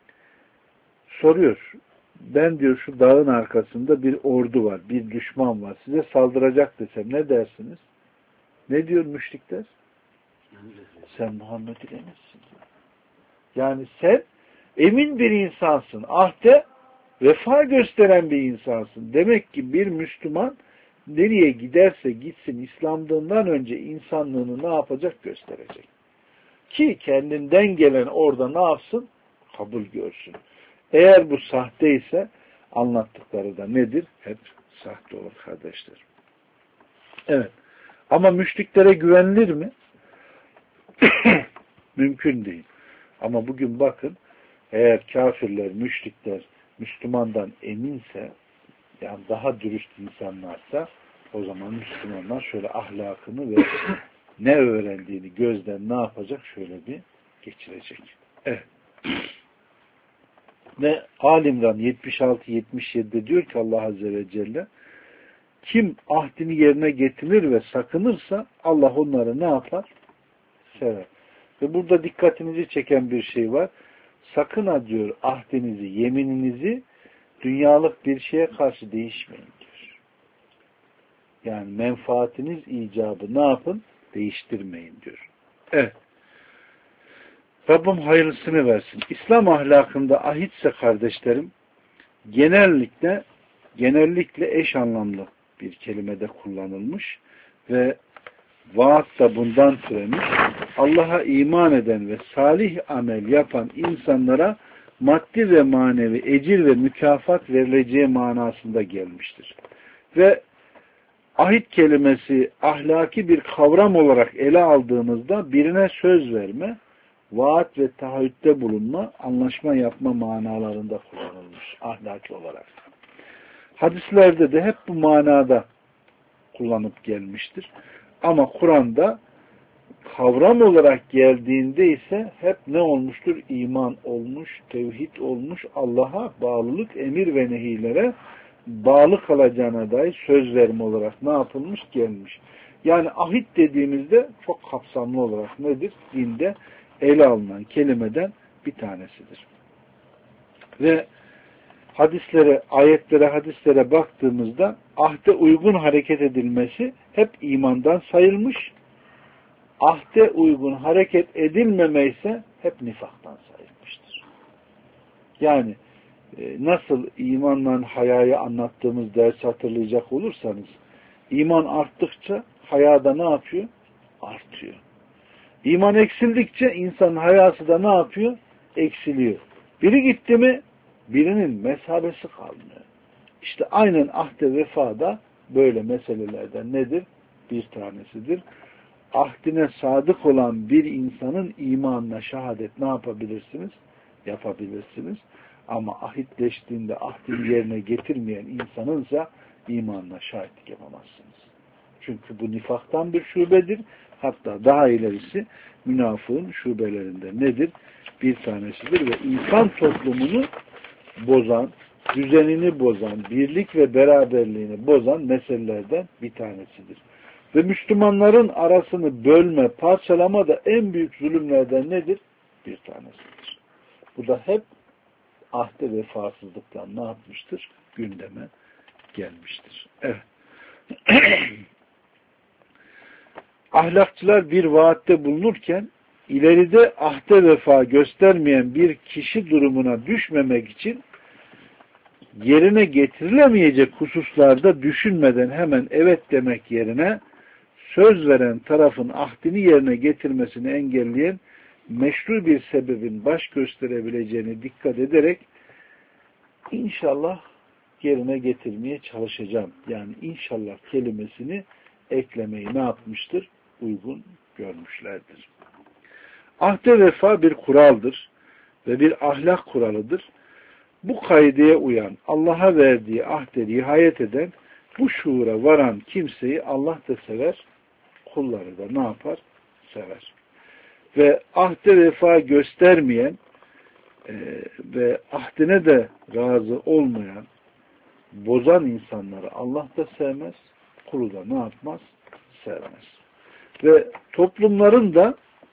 Soruyor, ben diyor şu dağın arkasında bir ordu var, bir düşman var, size saldıracak desem ne dersiniz? Ne diyor müşrikler? Sen Muhammed'in eminsin. Yani sen emin bir insansın, ahde vefa gösteren bir insansın. Demek ki bir Müslüman nereye giderse gitsin İslam'dan önce insanlığını ne yapacak? Gösterecek. Ki kendinden gelen orada ne yapsın? Kabul görsün. Eğer bu sahte ise anlattıkları da nedir? Hep sahte olur kardeşler. Evet. Ama müşriklere güvenilir mi? Mümkün değil. Ama bugün bakın, eğer kafirler, müşrikler Müslümandan eminse, yani daha dürüst insanlarsa, o zaman Müslümanlar şöyle ahlakını ve ne öğrendiğini gözden ne yapacak? Şöyle bir geçirecek. Evet. Ve Alimran yetmiş altı yetmiş yedi'de diyor ki Allah Azze ve Celle, kim ahdini yerine getirir ve sakınırsa Allah onları ne yapar? Sever. Ve burada dikkatinizi çeken bir şey var. Sakın ha diyor ahdinizi, yemininizi dünyalık bir şeye karşı değişmeyin diyor. Yani menfaatiniz icabı ne yapın? Değiştirmeyin diyor. Evet. Rabbim hayırlısını versin. İslam ahlakında ahitse kardeşlerim, genellikle genellikle eş anlamlı bir kelimede kullanılmış ve vaat da bundan türemiş. Allah'a iman eden ve salih amel yapan insanlara maddi ve manevi ecir ve mükafat verileceği manasında gelmiştir. Ve ahit kelimesi ahlaki bir kavram olarak ele aldığımızda birine söz verme, vaat ve taahhütte bulunma, anlaşma yapma manalarında kullanılmış ahlaki olarak. Hadislerde de hep bu manada kullanıp gelmiştir. Ama Kur'an'da kavram olarak geldiğinde ise hep ne olmuştur? İman olmuş, tevhid olmuş, Allah'a bağlılık, emir ve nehilere bağlı kalacağına dair söz verme olarak ne yapılmış? Gelmiş. Yani ahit dediğimizde çok kapsamlı olarak nedir? Dinde ele alınan kelimeden bir tanesidir. Ve hadislere, ayetlere, hadislere baktığımızda ahde uygun hareket edilmesi hep imandan sayılmış. Ahde uygun hareket edilmeme ise hep nifaktan sayılmıştır. Yani nasıl imanla hayayı anlattığımız dersi hatırlayacak olursanız, iman arttıkça hayada ne yapıyor? Artıyor. İman eksildikçe insanın hayası da ne yapıyor? Eksiliyor. Biri gitti mi birinin mesabesi kalmıyor. İşte aynen ahde vefada böyle meselelerden nedir? Bir tanesidir. Ahdine sadık olan bir insanın imanına şehadet ne yapabilirsiniz? Yapabilirsiniz. Ama ahitleştiğinde ahdini yerine getirmeyen insanınsa imanına şahitlik yapamazsınız. Çünkü bu nifaktan bir şubedir. Hatta daha ilerisi münafığın şubelerinden nedir? Bir tanesidir ve insan toplumunu bozan, düzenini bozan, birlik ve beraberliğini bozan meselelerden bir tanesidir. Ve Müslümanların arasını bölme, parçalama da en büyük zulümlerden nedir? Bir tanesidir. Bu da hep ahde vefasızlıktan ne yapmıştır? Gündeme gelmiştir. Evet. Ahlakçılar bir vaatte bulunurken ileride ahde vefa göstermeyen bir kişi durumuna düşmemek için yerine getirilemeyecek hususlarda düşünmeden hemen evet demek yerine söz veren tarafın ahdini yerine getirmesini engelleyen meşru bir sebebin baş gösterebileceğine dikkat ederek inşallah yerine getirmeye çalışacağım. Yani inşallah kelimesini eklemeyi ne yapmıştır? Uygun görmüşlerdir. Ahde vefa bir kuraldır ve bir ahlak kuralıdır. Bu kaideye uyan, Allah'a verdiği ahde riayet eden, bu şuura varan kimseyi Allah da sever, kulları da ne yapar? Sever. Ve ahde vefa göstermeyen e, ve ahdine de razı olmayan, bozan insanları Allah da sevmez, kulu da ne yapmaz? Sevmez. Ve toplumların da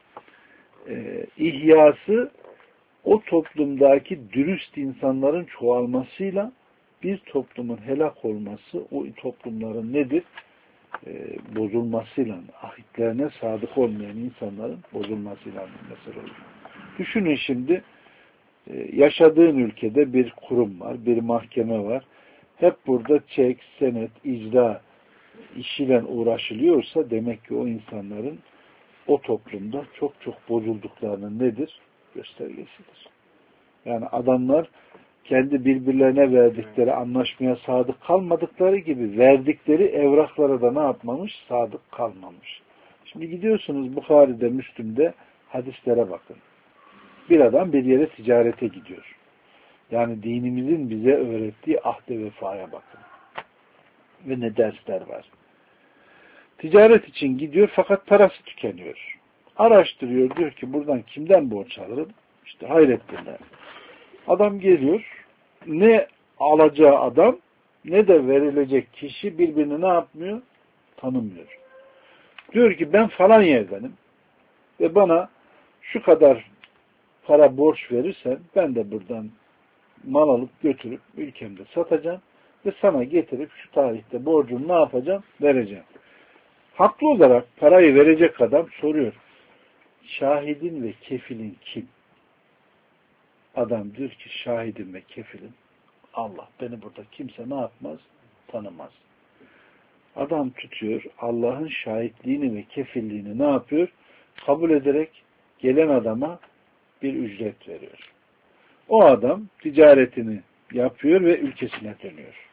e, ihyası o toplumdaki dürüst insanların çoğalmasıyla bir toplumun helak olması o toplumların nedir? E, bozulmasıyla, ahitlerine sadık olmayan insanların bozulmasıyla bir mesele olur. Düşünün şimdi e, yaşadığın ülkede bir kurum var, bir mahkeme var. Hep burada çek, senet, icra işiyle uğraşılıyorsa demek ki o insanların o toplumda çok çok bozulduklarının nedir? Göstergesidir. Yani adamlar kendi birbirlerine verdikleri anlaşmaya sadık kalmadıkları gibi verdikleri evraklara da ne yapmamış? Sadık kalmamış. Şimdi gidiyorsunuz Bukhari'de, Müslüm'de hadislere bakın. Bir adam bir yere ticarete gidiyor. Yani dinimizin bize öğrettiği ahde vefaya bakın. Ve ne dersler var. Ticaret için gidiyor fakat parası tükeniyor. Araştırıyor, diyor ki buradan kimden borç alırım? İşte Hayrettin'den. Adam geliyor, ne alacağı adam ne de verilecek kişi birbirini ne yapmıyor? Tanımıyor. Diyor ki ben falan yerdenim ve bana şu kadar para borç verirsen ben de buradan mal alıp götürüp ülkemde satacağım ve sana getirip şu tarihte borcunu ne yapacağım? Vereceğim. Haklı olarak parayı verecek adam soruyor. Şahidin ve kefilin kim? Adam diyor ki şahidim ve kefilim Allah. Beni burada kimse ne yapmaz? Tanımaz. Adam tutuyor Allah'ın şahitliğini ve kefilliğini ne yapıyor? Kabul ederek gelen adama bir ücret veriyor. O adam ticaretini yapıyor ve ülkesine dönüyor.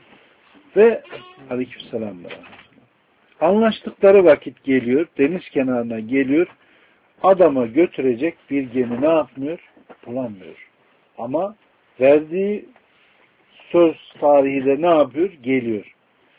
Ve aleykümselam. Anlaştıkları vakit geliyor, deniz kenarına geliyor, adama götürecek bir gemi ne yapmıyor? Bulamıyor. Ama verdiği söz tarihi de ne yapıyor? Geliyor.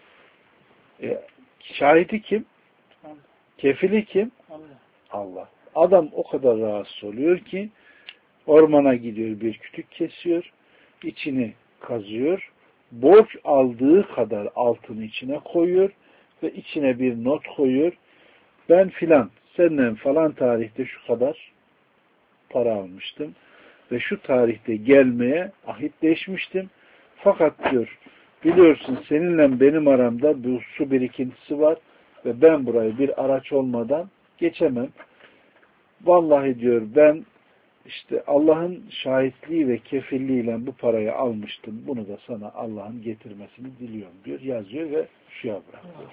E, şahidi kim? Kefili kim? Allah. Adam o kadar rahatsız oluyor ki ormana gidiyor, bir kütük kesiyor, içini kazıyor, borç aldığı kadar altını içine koyuyor ve içine bir not koyuyor. Ben filan, senden falan tarihte şu kadar para almıştım ve şu tarihte gelmeye ahitleşmiştim. Fakat diyor, biliyorsun seninle benim aramda bu su birikintisi var ve ben burayı bir araç olmadan geçemem. Vallahi diyor ben İşte Allah'ın şahitliği ve kefilliğiyle bu parayı almıştım. Bunu da sana Allah'ın getirmesini diliyorum diyor. Yazıyor ve suya bırakıyor.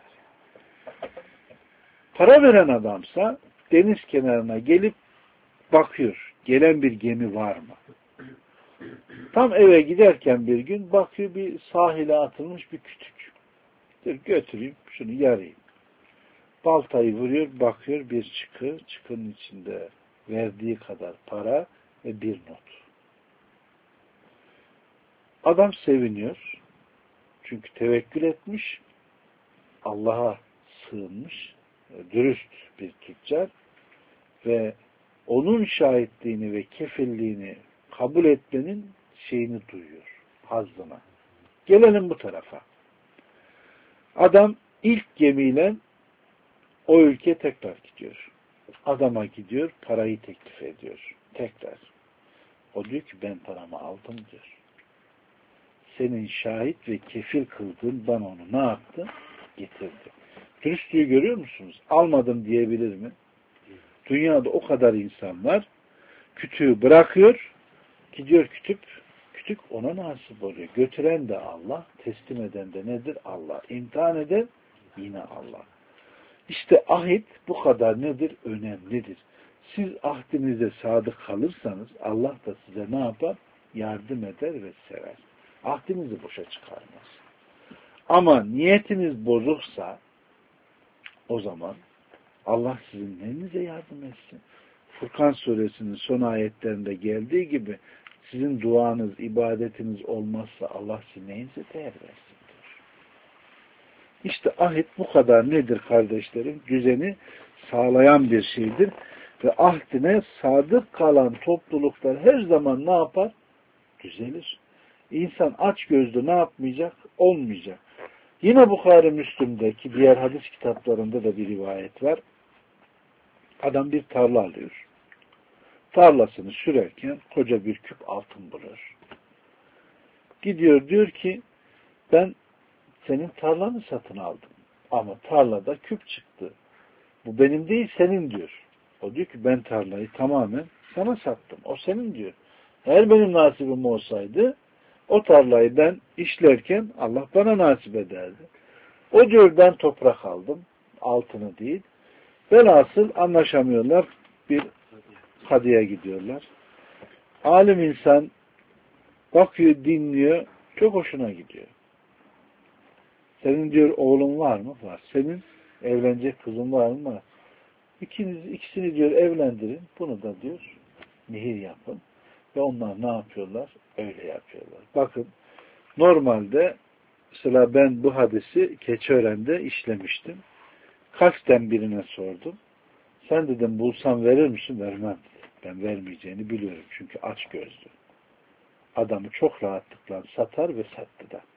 Para veren adamsa deniz kenarına gelip bakıyor. Gelen bir gemi var mı? Tam eve giderken bir gün bakıyor bir sahile atılmış bir kütük. Dur götüreyim şunu yarayayım. Baltayı vuruyor bakıyor bir çıkı. Çıkının içinde verdiği kadar para ve bir not. Adam seviniyor. Çünkü tevekkül etmiş. Allah'a sığınmış. Dürüst bir tüccar. Ve onun şahitliğini ve kefilliğini kabul etmenin şeyini duyuyor. Hazzına. Gelelim bu tarafa. Adam ilk gemiyle o ülkeye tekrar gidiyor. Adama gidiyor, parayı teklif ediyor. Tekrar. O diyor ki ben paramı aldım diyor. Senin şahit ve kefil kıldığın bana onu ne yaptı? Getirdi. Dürüstlüğü görüyor musunuz? Almadım diyebilir mi? Dünyada o kadar insan var. Kütüğü bırakıyor. Gidiyor kütük. Kütük ona nasip oluyor. Götüren de Allah. Teslim eden de nedir? Allah. İmtihan eden yine Allah. İşte ahit bu kadar nedir? Önemlidir. Siz ahdinize sadık kalırsanız Allah da size ne yapar? Yardım eder ve sever. Ahdinizi boşa çıkarmaz. Ama niyetiniz bozuksa o zaman Allah sizin neyinize yardım etsin? Furkan suresinin son ayetlerinde geldiği gibi sizin duanız, ibadetiniz olmazsa Allah sizin neyinize değer versin diyor. İşte ahit bu kadar nedir kardeşlerim? Düzeni sağlayan bir şeydir. Ve ahdine sadık kalan topluluklar her zaman ne yapar? Düzelir. İnsan aç gözlü ne yapmayacak? Olmayacak. Yine Bukhari Müslüm'deki diğer hadis kitaplarında da bir rivayet var. Adam bir tarla alıyor. Tarlasını sürerken koca bir küp altın bulur. Gidiyor diyor ki ben senin tarlanı satın aldım. Ama tarlada küp çıktı. Bu benim değil senin diyor. O diyor ki ben tarlayı tamamen sana sattım. O senin diyor. Eğer benim nasibim olsaydı o tarlayı ben işlerken Allah bana nasip ederdi. O diyor ben toprak aldım. Altını değil. Velhasıl anlaşamıyorlar. Bir kadıya gidiyorlar. Alim insan bakıyor, dinliyor. Çok hoşuna gidiyor. Senin diyor oğlun var mı? Var. Senin evlenecek kızın var mı? Var. İkiniz, ikisini diyor evlendirin. Bunu da diyor nehir yapın. Ve onlar ne yapıyorlar? Öyle yapıyorlar. Bakın normalde mesela ben bu hadisi Keçiören'de işlemiştim. Kasten birine sordum. Sen dedim bulsam verir misin? Vermem dedi. Ben vermeyeceğini biliyorum. Çünkü aç gözlü. Adamı çok rahatlıkla satar ve sattı da.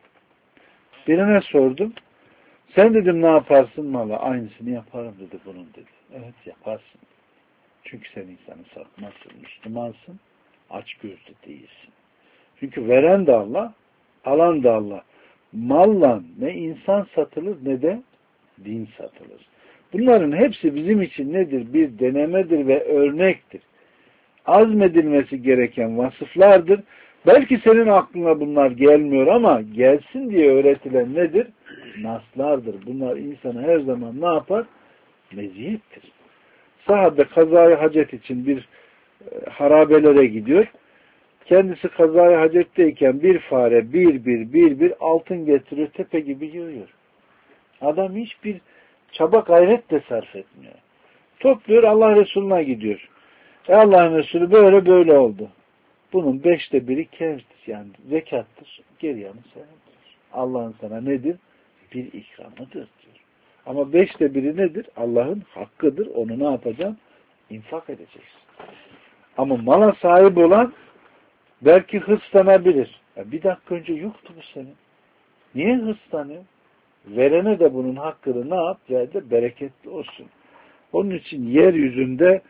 Birine sordum. Sen dedim ne yaparsın malı? Aynısını yaparım dedi bunun dedi. Evet yaparsın. Çünkü sen insanı satmazsın. Müslümansın. Aç gözlü değilsin. Çünkü veren de Allah, alan da Allah. Malla ne insan satılır ne de din satılır. Bunların hepsi bizim için nedir? Bir denemedir ve örnektir. Azmedilmesi gereken vasıflardır. Belki senin aklına bunlar gelmiyor ama gelsin diye öğretilen nedir? Naslardır. Bunlar insanı her zaman ne yapar? Meziyettir. Sahabe kazayı hacet için bir e, harabelere gidiyor. Kendisi kazayı hacetteyken bir fare bir bir bir bir altın getiriyor, tepe gibi yığıyor. Adam hiçbir çaba gayret de sarf etmiyor. Topluyor, Allah Resulü'ne gidiyor. E Allah'ın Resulü böyle böyle oldu. Bunun beşte biri kevzdir, yani zekattır. Geri yanı senindir. Allah'ın sana nedir? Bir ikramıdır diyor. Ama beşte biri nedir? Allah'ın hakkıdır. Onu ne yapacaksın? İnfak edeceksin. Ama mala sahip olan belki hırslanabilir. Ya bir dakika önce yoktu bu senin. Niye hırslanıyor? Verene de bunun hakkını ne yap? Ver de bereketli olsun. Onun için yeryüzünde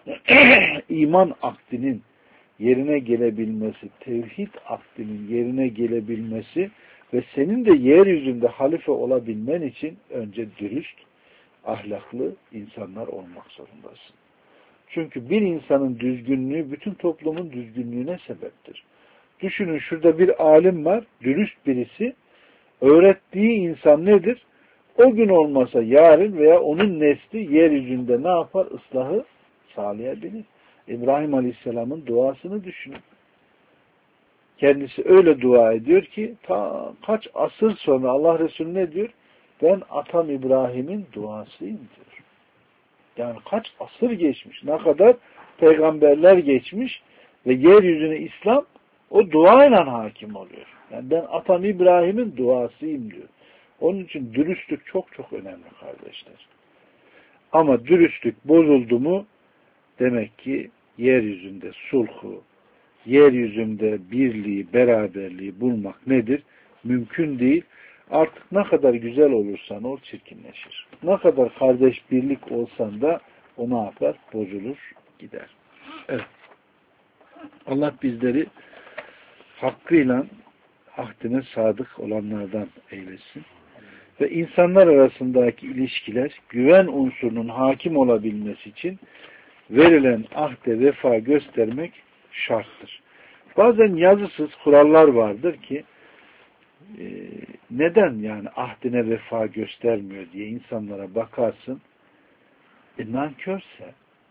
iman akdinin yerine gelebilmesi, tevhid akdinin yerine gelebilmesi ve senin de yeryüzünde halife olabilmen için önce dürüst, ahlaklı insanlar olmak zorundasın. Çünkü bir insanın düzgünlüğü bütün toplumun düzgünlüğüne sebeptir. Düşünün, şurada bir alim var, dürüst birisi. Öğrettiği insan nedir? O gün olmasa yarın veya onun nesli yeryüzünde ne yapar? Islahı sağlayabilir. İbrahim Aleyhisselam'ın duasını düşünün. Kendisi öyle dua ediyor ki ta kaç asır sonra Allah Resulü ne diyor? Ben atam İbrahim'in duasıyım diyor. Yani kaç asır geçmiş, ne kadar peygamberler geçmiş ve yeryüzüne İslam o duayla hakim oluyor. Yani ben atam İbrahim'in duasıyım diyor. Onun için dürüstlük çok çok önemli kardeşler. Ama dürüstlük bozuldu mu demek ki yeryüzünde sulhu, yeryüzünde birliği, beraberliği bulmak nedir? Mümkün değil. Artık ne kadar güzel olursan ol çirkinleşir. Ne kadar kardeş birlik olsan da o ne yapar? Bozulur, gider. Evet. Allah bizleri hakkıyla ahdine sadık olanlardan eylesin. Ve insanlar arasındaki ilişkiler güven unsurunun hakim olabilmesi için verilen ahde vefa göstermek şarttır. Bazen yazısız kurallar vardır ki e, neden yani ahdine vefa göstermiyor diye insanlara bakarsın. E, nankörse,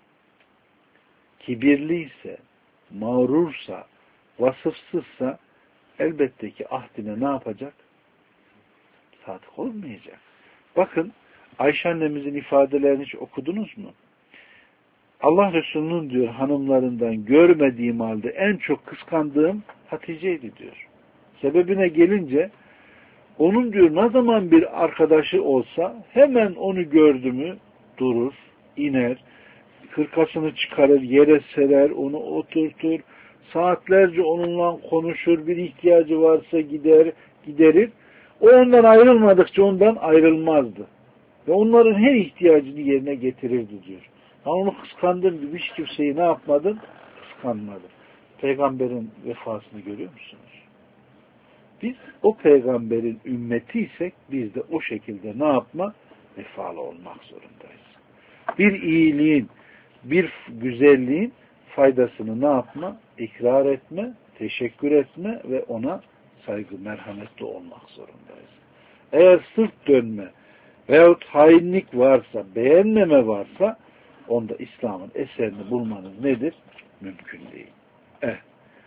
kibirliyse, mağrursa, vasıfsızsa elbette ki ahdine ne yapacak? Sadık olmayacak. Bakın Ayşe annemizin ifadelerini hiç okudunuz mu? Allah Resulü'nün diyor hanımlarından görmediğim halde en çok kıskandığım Hatice'ydi diyor. Sebebine gelince onun diyor ne zaman bir arkadaşı olsa hemen onu gördü mü durur, iner, hırkasını çıkarır, yere serer, onu oturtur, saatlerce onunla konuşur, bir ihtiyacı varsa gider, giderir. O ondan ayrılmadıkça ondan ayrılmazdı. Ve onların her ihtiyacını yerine getirirdi diyor. Ha, onu kıskandığın gibi hiç kimseyi ne yapmadın? Kıskanmadın. Peygamberin vefasını görüyor musunuz? Biz o peygamberin ümmetiysek biz de o şekilde ne yapma? Vefalı olmak zorundayız. Bir iyiliğin, bir güzelliğin faydasını ne yapma? İkrar etme, teşekkür etme ve ona saygı, merhametli olmak zorundayız. Eğer sırt dönme veyahut hainlik varsa, beğenmeme varsa onda İslam'ın eserini bulmanız nedir? Mümkün değil. Eh.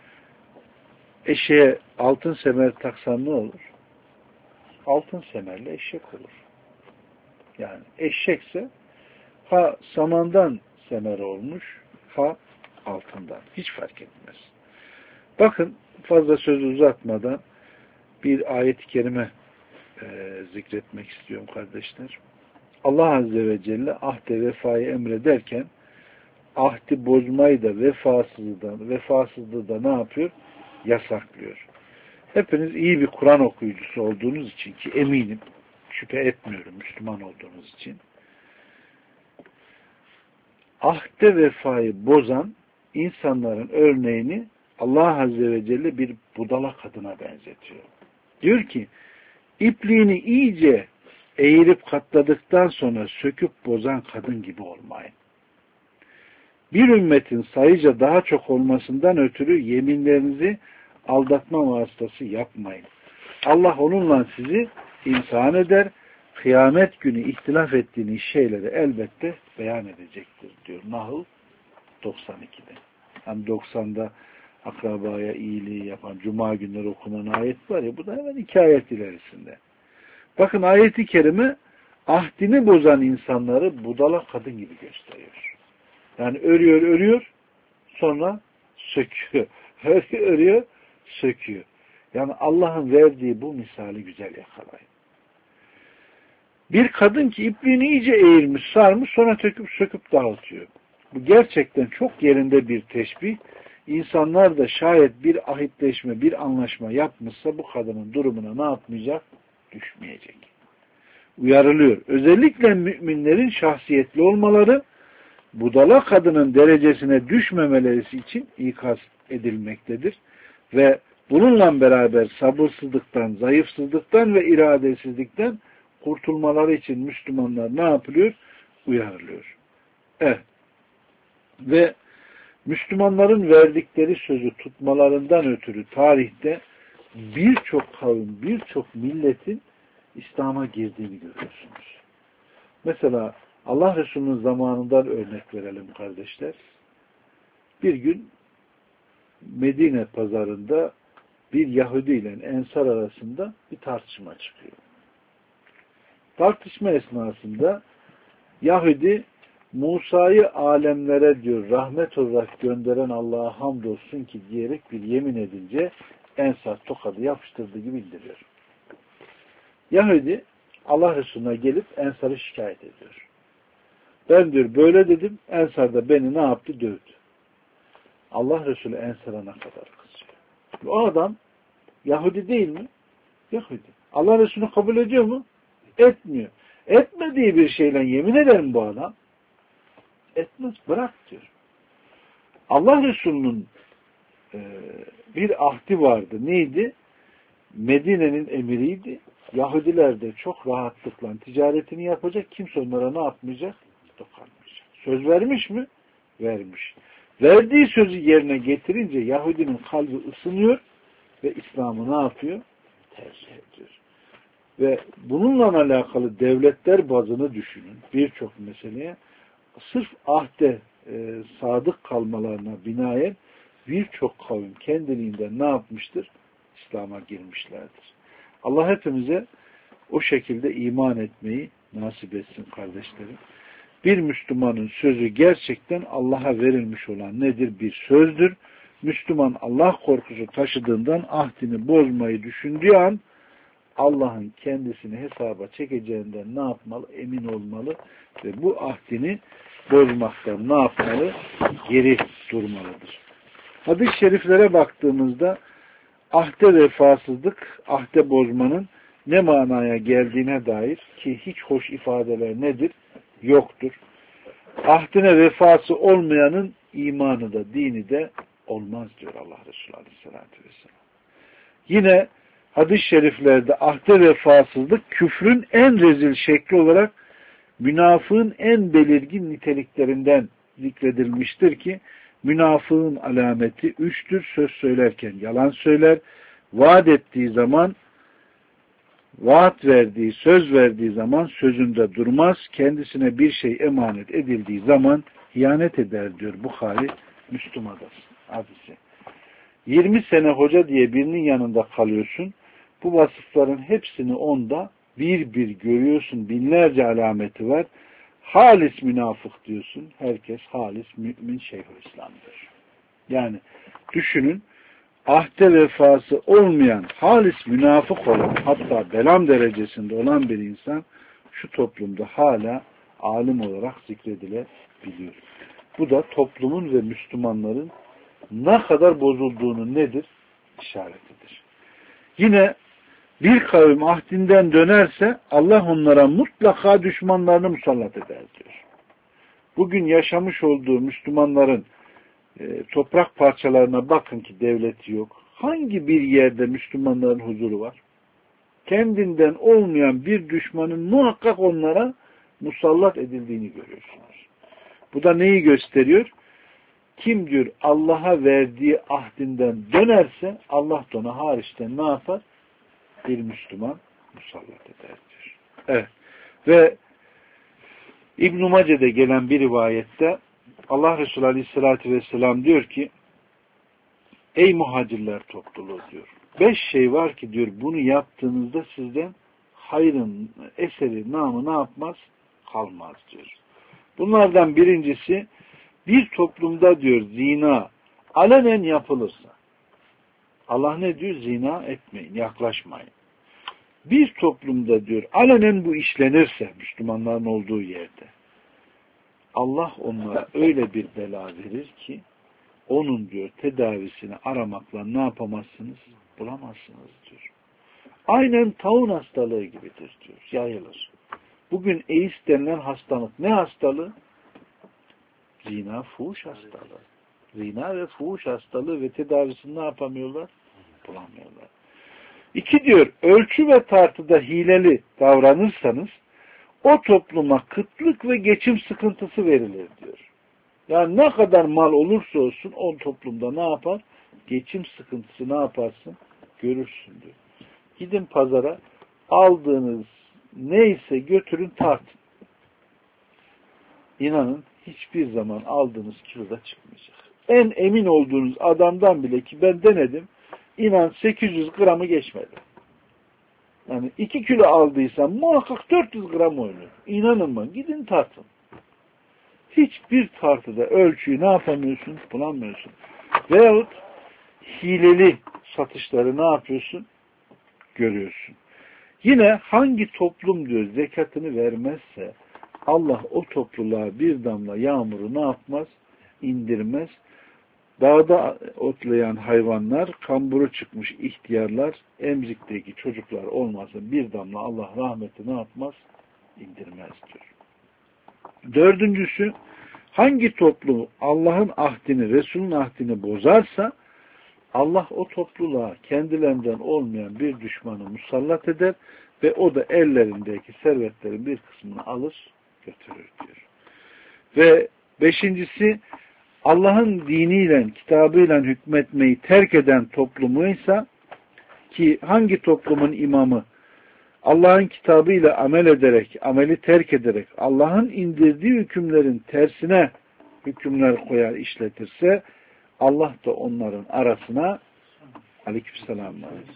Eşeğe altın semer taksan ne olur? Altın semerle eşek olur. Yani eşekse ha samandan semer olmuş, ha altından. Hiç fark etmez. Bakın fazla sözü uzatmadan bir ayet-i kerime e, zikretmek istiyorum kardeşler. Allah Azze ve Celle ahde vefayı emrederken ahdi bozmayı da vefasızlığı, vefasızlığı da ne yapıyor? Yasaklıyor. Hepiniz iyi bir Kur'an okuyucusu olduğunuz için ki eminim, şüphe etmiyorum Müslüman olduğunuz için. Ahde vefayı bozan insanların örneğini Allah Azze ve Celle bir budala kadına benzetiyor. Diyor ki, ipliğini iyice eğirip katladıktan sonra söküp bozan kadın gibi olmayın. Bir ümmetin sayıca daha çok olmasından ötürü yeminlerinizi aldatma vasıtası yapmayın. Allah onunla sizi imtihan eder, kıyamet günü ihtilaf ettiğiniz şeyleri elbette beyan edecektir diyor Nahl doksan ikide. Hani doksanda akrabaya iyiliği yapan, cuma günleri okunan ayet var ya, bu da hemen iki ayet ilerisinde. Bakın ayeti kerime ahdini bozan insanları budala kadın gibi gösteriyor. Yani örüyor, örüyor, sonra söküyor. Örüyor, örüyor, söküyor. Yani Allah'ın verdiği bu misali güzel yakalayın. Bir kadın ki ipliğini iyice eğirmiş, sarmış, sonra söküp söküp dağıtıyor. Bu gerçekten çok yerinde bir teşbih. İnsanlar da şayet bir ahitleşme, bir anlaşma yapmışsa bu kadının durumuna ne yapmayacak? Düşmeyecek. Uyarılıyor. Özellikle müminlerin şahsiyetli olmaları, budala kadının derecesine düşmemeleri için ikaz edilmektedir. Ve bununla beraber sabırsızlıktan, zayıfsızlıktan ve iradesizlikten kurtulmaları için Müslümanlar ne yapılıyor? Uyarılıyor. Evet. Ve Müslümanların verdikleri sözü tutmalarından ötürü tarihte birçok kavim, birçok milletin İslam'a girdiğini görüyorsunuz. Mesela Allah Resulü'nün zamanından örnek verelim kardeşler. Bir gün Medine pazarında bir Yahudi ile Ensar arasında bir tartışma çıkıyor. Tartışma esnasında Yahudi Musa'yı alemlere diyor rahmet olarak gönderen Allah'a hamdolsun ki diyerek bir yemin edince Ensar tokadı yapıştırdığı gibi bildiriyor. Yahudi Allah Resulü'ne gelip Ensar'ı şikayet ediyor. Ben diyor böyle dedim, Ensar da beni ne yaptı? Dövdü. Allah Resulü Ensar'a ne kadar kızıyor. O adam Yahudi değil mi? Yahudi. Allah Resulü kabul ediyor mu? Etmiyor. Etmediği bir şeyle yemin eder mi bu adam? Etmez. Bırak diyor. Allah Resulü'nün e, bir ahdi vardı. Neydi? Medine'nin emiriydi. Yahudiler de çok rahatlıkla ticaretini yapacak. Kimse onlara ne yapmayacak? Dokunmayacak. Söz vermiş mi? Vermiş. Verdiği sözü yerine getirince Yahudinin kalbi ısınıyor ve İslam'ı ne yapıyor? Tercih ediyor. Ve bununla alakalı devletler bazını düşünün. Birçok meseleye sırf ahde e, sadık kalmalarına binaen birçok kavim kendiliğinden ne yapmıştır? İslam'a girmişlerdir. Allah hepimize o şekilde iman etmeyi nasip etsin kardeşlerim. Bir Müslümanın sözü gerçekten Allah'a verilmiş olan nedir? Bir sözdür. Müslüman Allah korkusu taşıdığından ahdini bozmayı düşündüğü an Allah'ın kendisini hesaba çekeceğinden ne yapmalı? Emin olmalı ve bu ahdini bozmaktan ne yapmalı? Geri durmalıdır. Hadis-i şeriflere baktığımızda ahde vefasızlık, ahde bozmanın ne manaya geldiğine dair ki hiç hoş ifadeler nedir? Yoktur. Ahdine vefası olmayanın imanı da dini de olmaz diyor Allah Resulü Aleyhisselatü Vesselam. Yine hadis-i şeriflerde ahde vefasızlık küfrün en rezil şekli olarak münafığın en belirgin niteliklerinden zikredilmiştir ki münafığın alameti üçtür. Söz söylerken yalan söyler, vaat ettiği zaman vaat verdiği, söz verdiği zaman sözünde durmaz, kendisine bir şey emanet edildiği zaman hiyanet eder diyor Buhari Müslüman'da hadisi. yirmi sene hoca diye birinin yanında kalıyorsun. Bu vasıfların hepsini onda bir bir görüyorsun. Binlerce alameti var. Halis münafık diyorsun. Herkes halis mümin şeyhülislam'dır. Yani düşünün ahde vefası olmayan halis münafık olan hatta belam derecesinde olan bir insan şu toplumda hala alim olarak zikredilebiliyor. Bu da toplumun ve Müslümanların ne kadar bozulduğunu nedir? İşaretidir. Yine bir kavim ahdinden dönerse Allah onlara mutlaka düşmanlarını musallat eder diyor. Bugün yaşamış olduğu Müslümanların e, toprak parçalarına bakın ki devleti yok. Hangi bir yerde Müslümanların huzuru var? Kendinden olmayan bir düşmanın muhakkak onlara musallat edildiğini görüyorsunuz. Bu da neyi gösteriyor? Kim diyor Allah'a verdiği ahdinden dönerse Allah da ona hariçten ne yapar? Bir Müslüman musallat eder diyor. Evet. Ve İbn-i Mace'de gelen bir rivayette Allah Resulü Aleyhisselatü Vesselam diyor ki ey muhacirler topluluğu diyor. Beş şey var ki diyor bunu yaptığınızda sizden hayrın eseri, namı ne yapmaz? Kalmaz diyor. Bunlardan birincisi bir toplumda diyor zina alenen yapılırsa Allah ne diyor? Zina etmeyin, yaklaşmayın. Bir toplumda diyor alenen bu işlenirse Müslümanların olduğu yerde Allah onlara öyle bir bela verir ki onun diyor tedavisini aramakla ne yapamazsınız? Bulamazsınız diyor. Aynen taun hastalığı gibidir diyor. Yayılır. Bugün AIDS denilen hastalık ne hastalığı? Zina, fuhuş hastalığı. Zina ve fuhuş hastalığı ve tedavisini ne yapamıyorlar? Bulamıyorlar. İki diyor, ölçü ve tartıda hileli davranırsanız o topluma kıtlık ve geçim sıkıntısı verilir diyor. Yani ne kadar mal olursa olsun o toplumda ne yapar? Geçim sıkıntısı ne yaparsın? Görürsün diyor. Gidin pazara, aldığınız neyse götürün tartın. İnanın hiçbir zaman aldığınız kiloda çıkmayacak. En emin olduğunuz adamdan bile ki ben denedim, inan sekiz yüz gramı geçmedi. Yani iki kilo aldıysam muhakkak dört yüz gram oynuyor. İnanın bana, gidin tartın. Hiçbir tartıda ölçüyü ne yapamıyorsun? Bulamıyorsun. Veyahut hileli satışları ne yapıyorsun? Görüyorsun. Yine hangi toplum diyor zekatını vermezse Allah o topluluğa bir damla yağmuru ne yapmaz? İndirmez. Dağda otlayan hayvanlar, kamburu çıkmış ihtiyarlar, emzikteki çocuklar olmasa bir damla Allah rahmeti ne yapmaz? İndirmez diyor. Dördüncüsü, hangi toplum Allah'ın ahdini, Resul'ün ahdini bozarsa Allah o topluluğa kendilerinden olmayan bir düşmanı musallat eder ve o da ellerindeki servetlerin bir kısmını alır götürür diyor. Ve beşincisi, Allah'ın diniyle, kitabıyla hükmetmeyi terk eden toplumuysa, ki hangi toplumun imamı Allah'ın kitabıyla amel ederek, ameli terk ederek Allah'ın indirdiği hükümlerin tersine hükümler koyar, işletirse Allah da onların arasına aleykümselam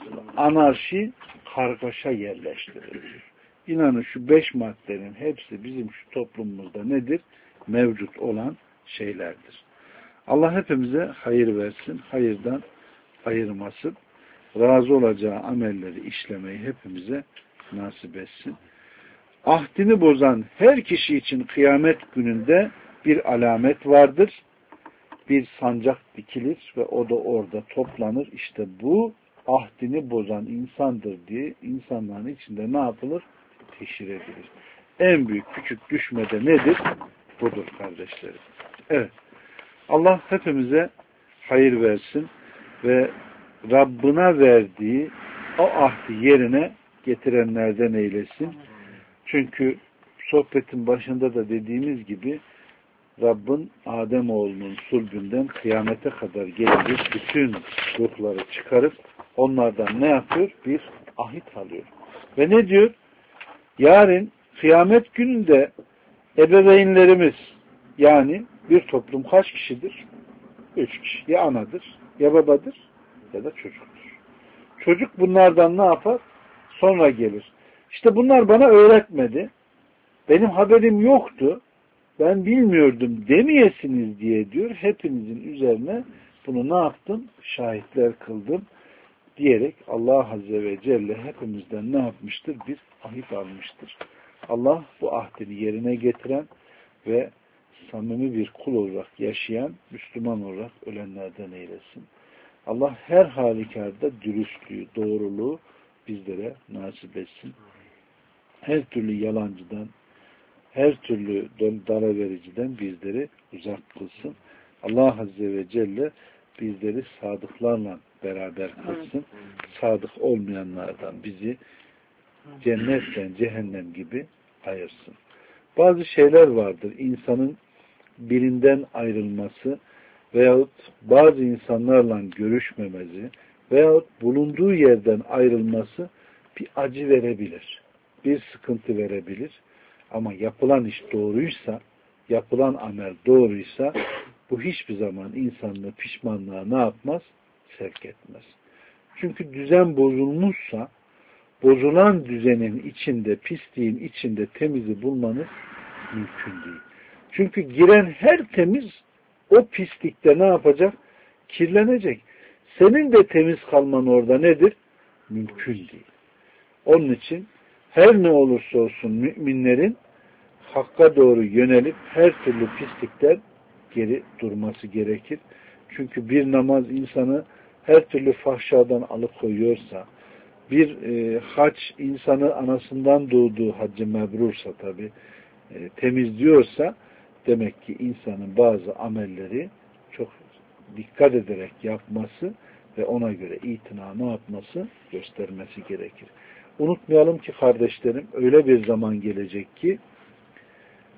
anarşi, kargaşa yerleştirir. İnanın şu beş maddenin hepsi bizim şu toplumumuzda nedir? Mevcut olan şeylerdir. Allah hepimize hayır versin, hayırdan ayırmasın. Razı olacağı amelleri işlemeyi hepimize nasip etsin. Ahdini bozan her kişi için kıyamet gününde bir alamet vardır. Bir sancak dikilir ve o da orada toplanır. İşte bu ahdini bozan insandır diye insanların içinde ne yapılır? Teşhir edilir. En büyük küçük düşmede nedir? Budur kardeşlerim. Evet. Allah hepimize hayır versin ve Rabbına verdiği o ahdi yerine getirenlerden eylesin. Çünkü sohbetin başında da dediğimiz gibi Rabbin Ademoğlunun sulbünden kıyamete kadar gelecek bütün ruhları çıkarıp onlardan ne yapıyor? Bir ahit alıyor. Ve ne diyor? Yarın kıyamet gününde ebeveynlerimiz, yani bir toplum kaç kişidir? Üç kişi. Ya anadır, ya babadır, ya da çocuktur. Çocuk bunlardan ne yapar? Sonra gelir. İşte bunlar bana öğretmedi. Benim haberim yoktu. Ben bilmiyordum demeyesiniz diye diyor. Hepinizin üzerine bunu ne yaptım? Şahitler kıldım diyerek Allah Azze ve Celle hepimizden ne yapmıştır? Bir ahit almıştır. Allah bu ahdini yerine getiren ve samimi bir kul olarak yaşayan, Müslüman olarak ölenlerden eylesin. Allah her halükarda dürüstlüğü, doğruluğu bizlere nasip etsin. Her türlü yalancıdan, her türlü dalavericiden bizleri uzak kılsın. Allah Azze ve Celle bizleri sadıklarla beraber kılsın. Sadık olmayanlardan bizi cennetten cehennem gibi ayırsın. Bazı şeyler vardır. İnsanın birinden ayrılması veyahut bazı insanlarla görüşmemesi veyahut bulunduğu yerden ayrılması bir acı verebilir. Bir sıkıntı verebilir. Ama yapılan iş doğruysa, yapılan amel doğruysa bu hiçbir zaman insanlığı pişmanlığa ne yapmaz? Sevk etmez. Çünkü düzen bozulmuşsa bozulan düzenin içinde, pisliğin içinde temizi bulmanız mümkün değil. Çünkü giren her temiz o pislikte ne yapacak? Kirlenecek. Senin de temiz kalman orada nedir? Mümkün değil. Onun için her ne olursa olsun müminlerin hakka doğru yönelip her türlü pislikten geri durması gerekir. Çünkü bir namaz insanı her türlü fahşadan alıkoyuyorsa, bir e, hac insanı anasından doğduğu haccı mebrursa tabi e, temizliyorsa demek ki insanın bazı amelleri çok dikkat ederek yapması ve ona göre itina ne yapması göstermesi gerekir. Unutmayalım ki kardeşlerim öyle bir zaman gelecek ki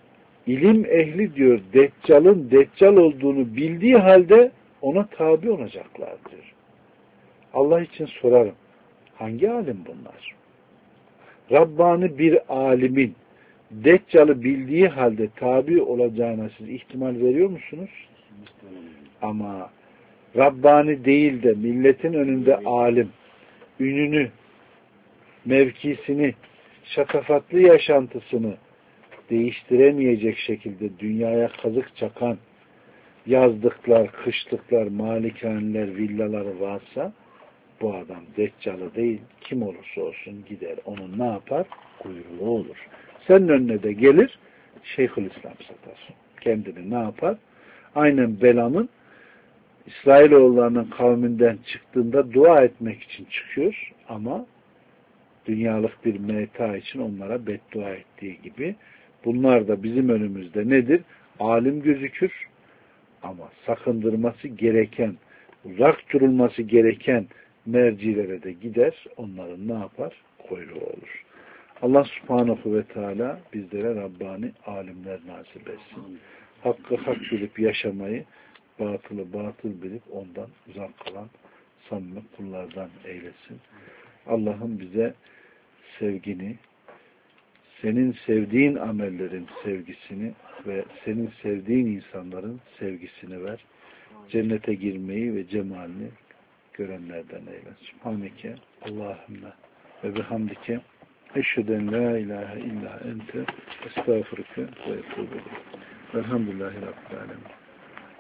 İlim ehli diyor, Deccal'ın Deccal olduğunu bildiği halde ona tabi olacaklar diyor. Allah için sorarım. Hangi alim bunlar? Rabbani bir alimin Deccal'ı bildiği halde tabi olacağına siz ihtimal veriyor musunuz? Ama Rabbani değil de milletin önünde alim, ününü, mevkisini, şatafatlı yaşantısını değiştiremeyecek şekilde dünyaya kazık çakan yazlıklar, kışlıklar, malikaneler, villaları varsa bu adam Deccal'ı değil, kim olursa olsun gider. Onun ne yapar? Kuyruğu olur. Senin önüne de gelir, Şeyhülislam satar. Kendini ne yapar? Aynen Belam'ın İsrailoğullarının kavminden çıktığında dua etmek için çıkıyor ama dünyalık bir meta için onlara beddua ettiği gibi bunlar da bizim önümüzde nedir? Alim gözükür ama sakındırması gereken, uzak durulması gereken mercilere de gider, onların ne yapar? Kuyruğu olur. Allah subhanahu ve teala bizlere Rabbani alimler nasip etsin. Hakkı hak bilip yaşamayı, batılı batıl bilip ondan uzak kalan samimi kullardan eylesin. Allah'ım bize sevgini, senin sevdiğin amellerin sevgisini ve senin sevdiğin insanların sevgisini ver. Cennete girmeyi ve cemalini görenlerden eyle. Subhaneke Allahümme ve bihamdike eşheden la ilahe illa ente estağfurüke ve etûbü ileyk. Velhamdülillahi Rabbil alemin.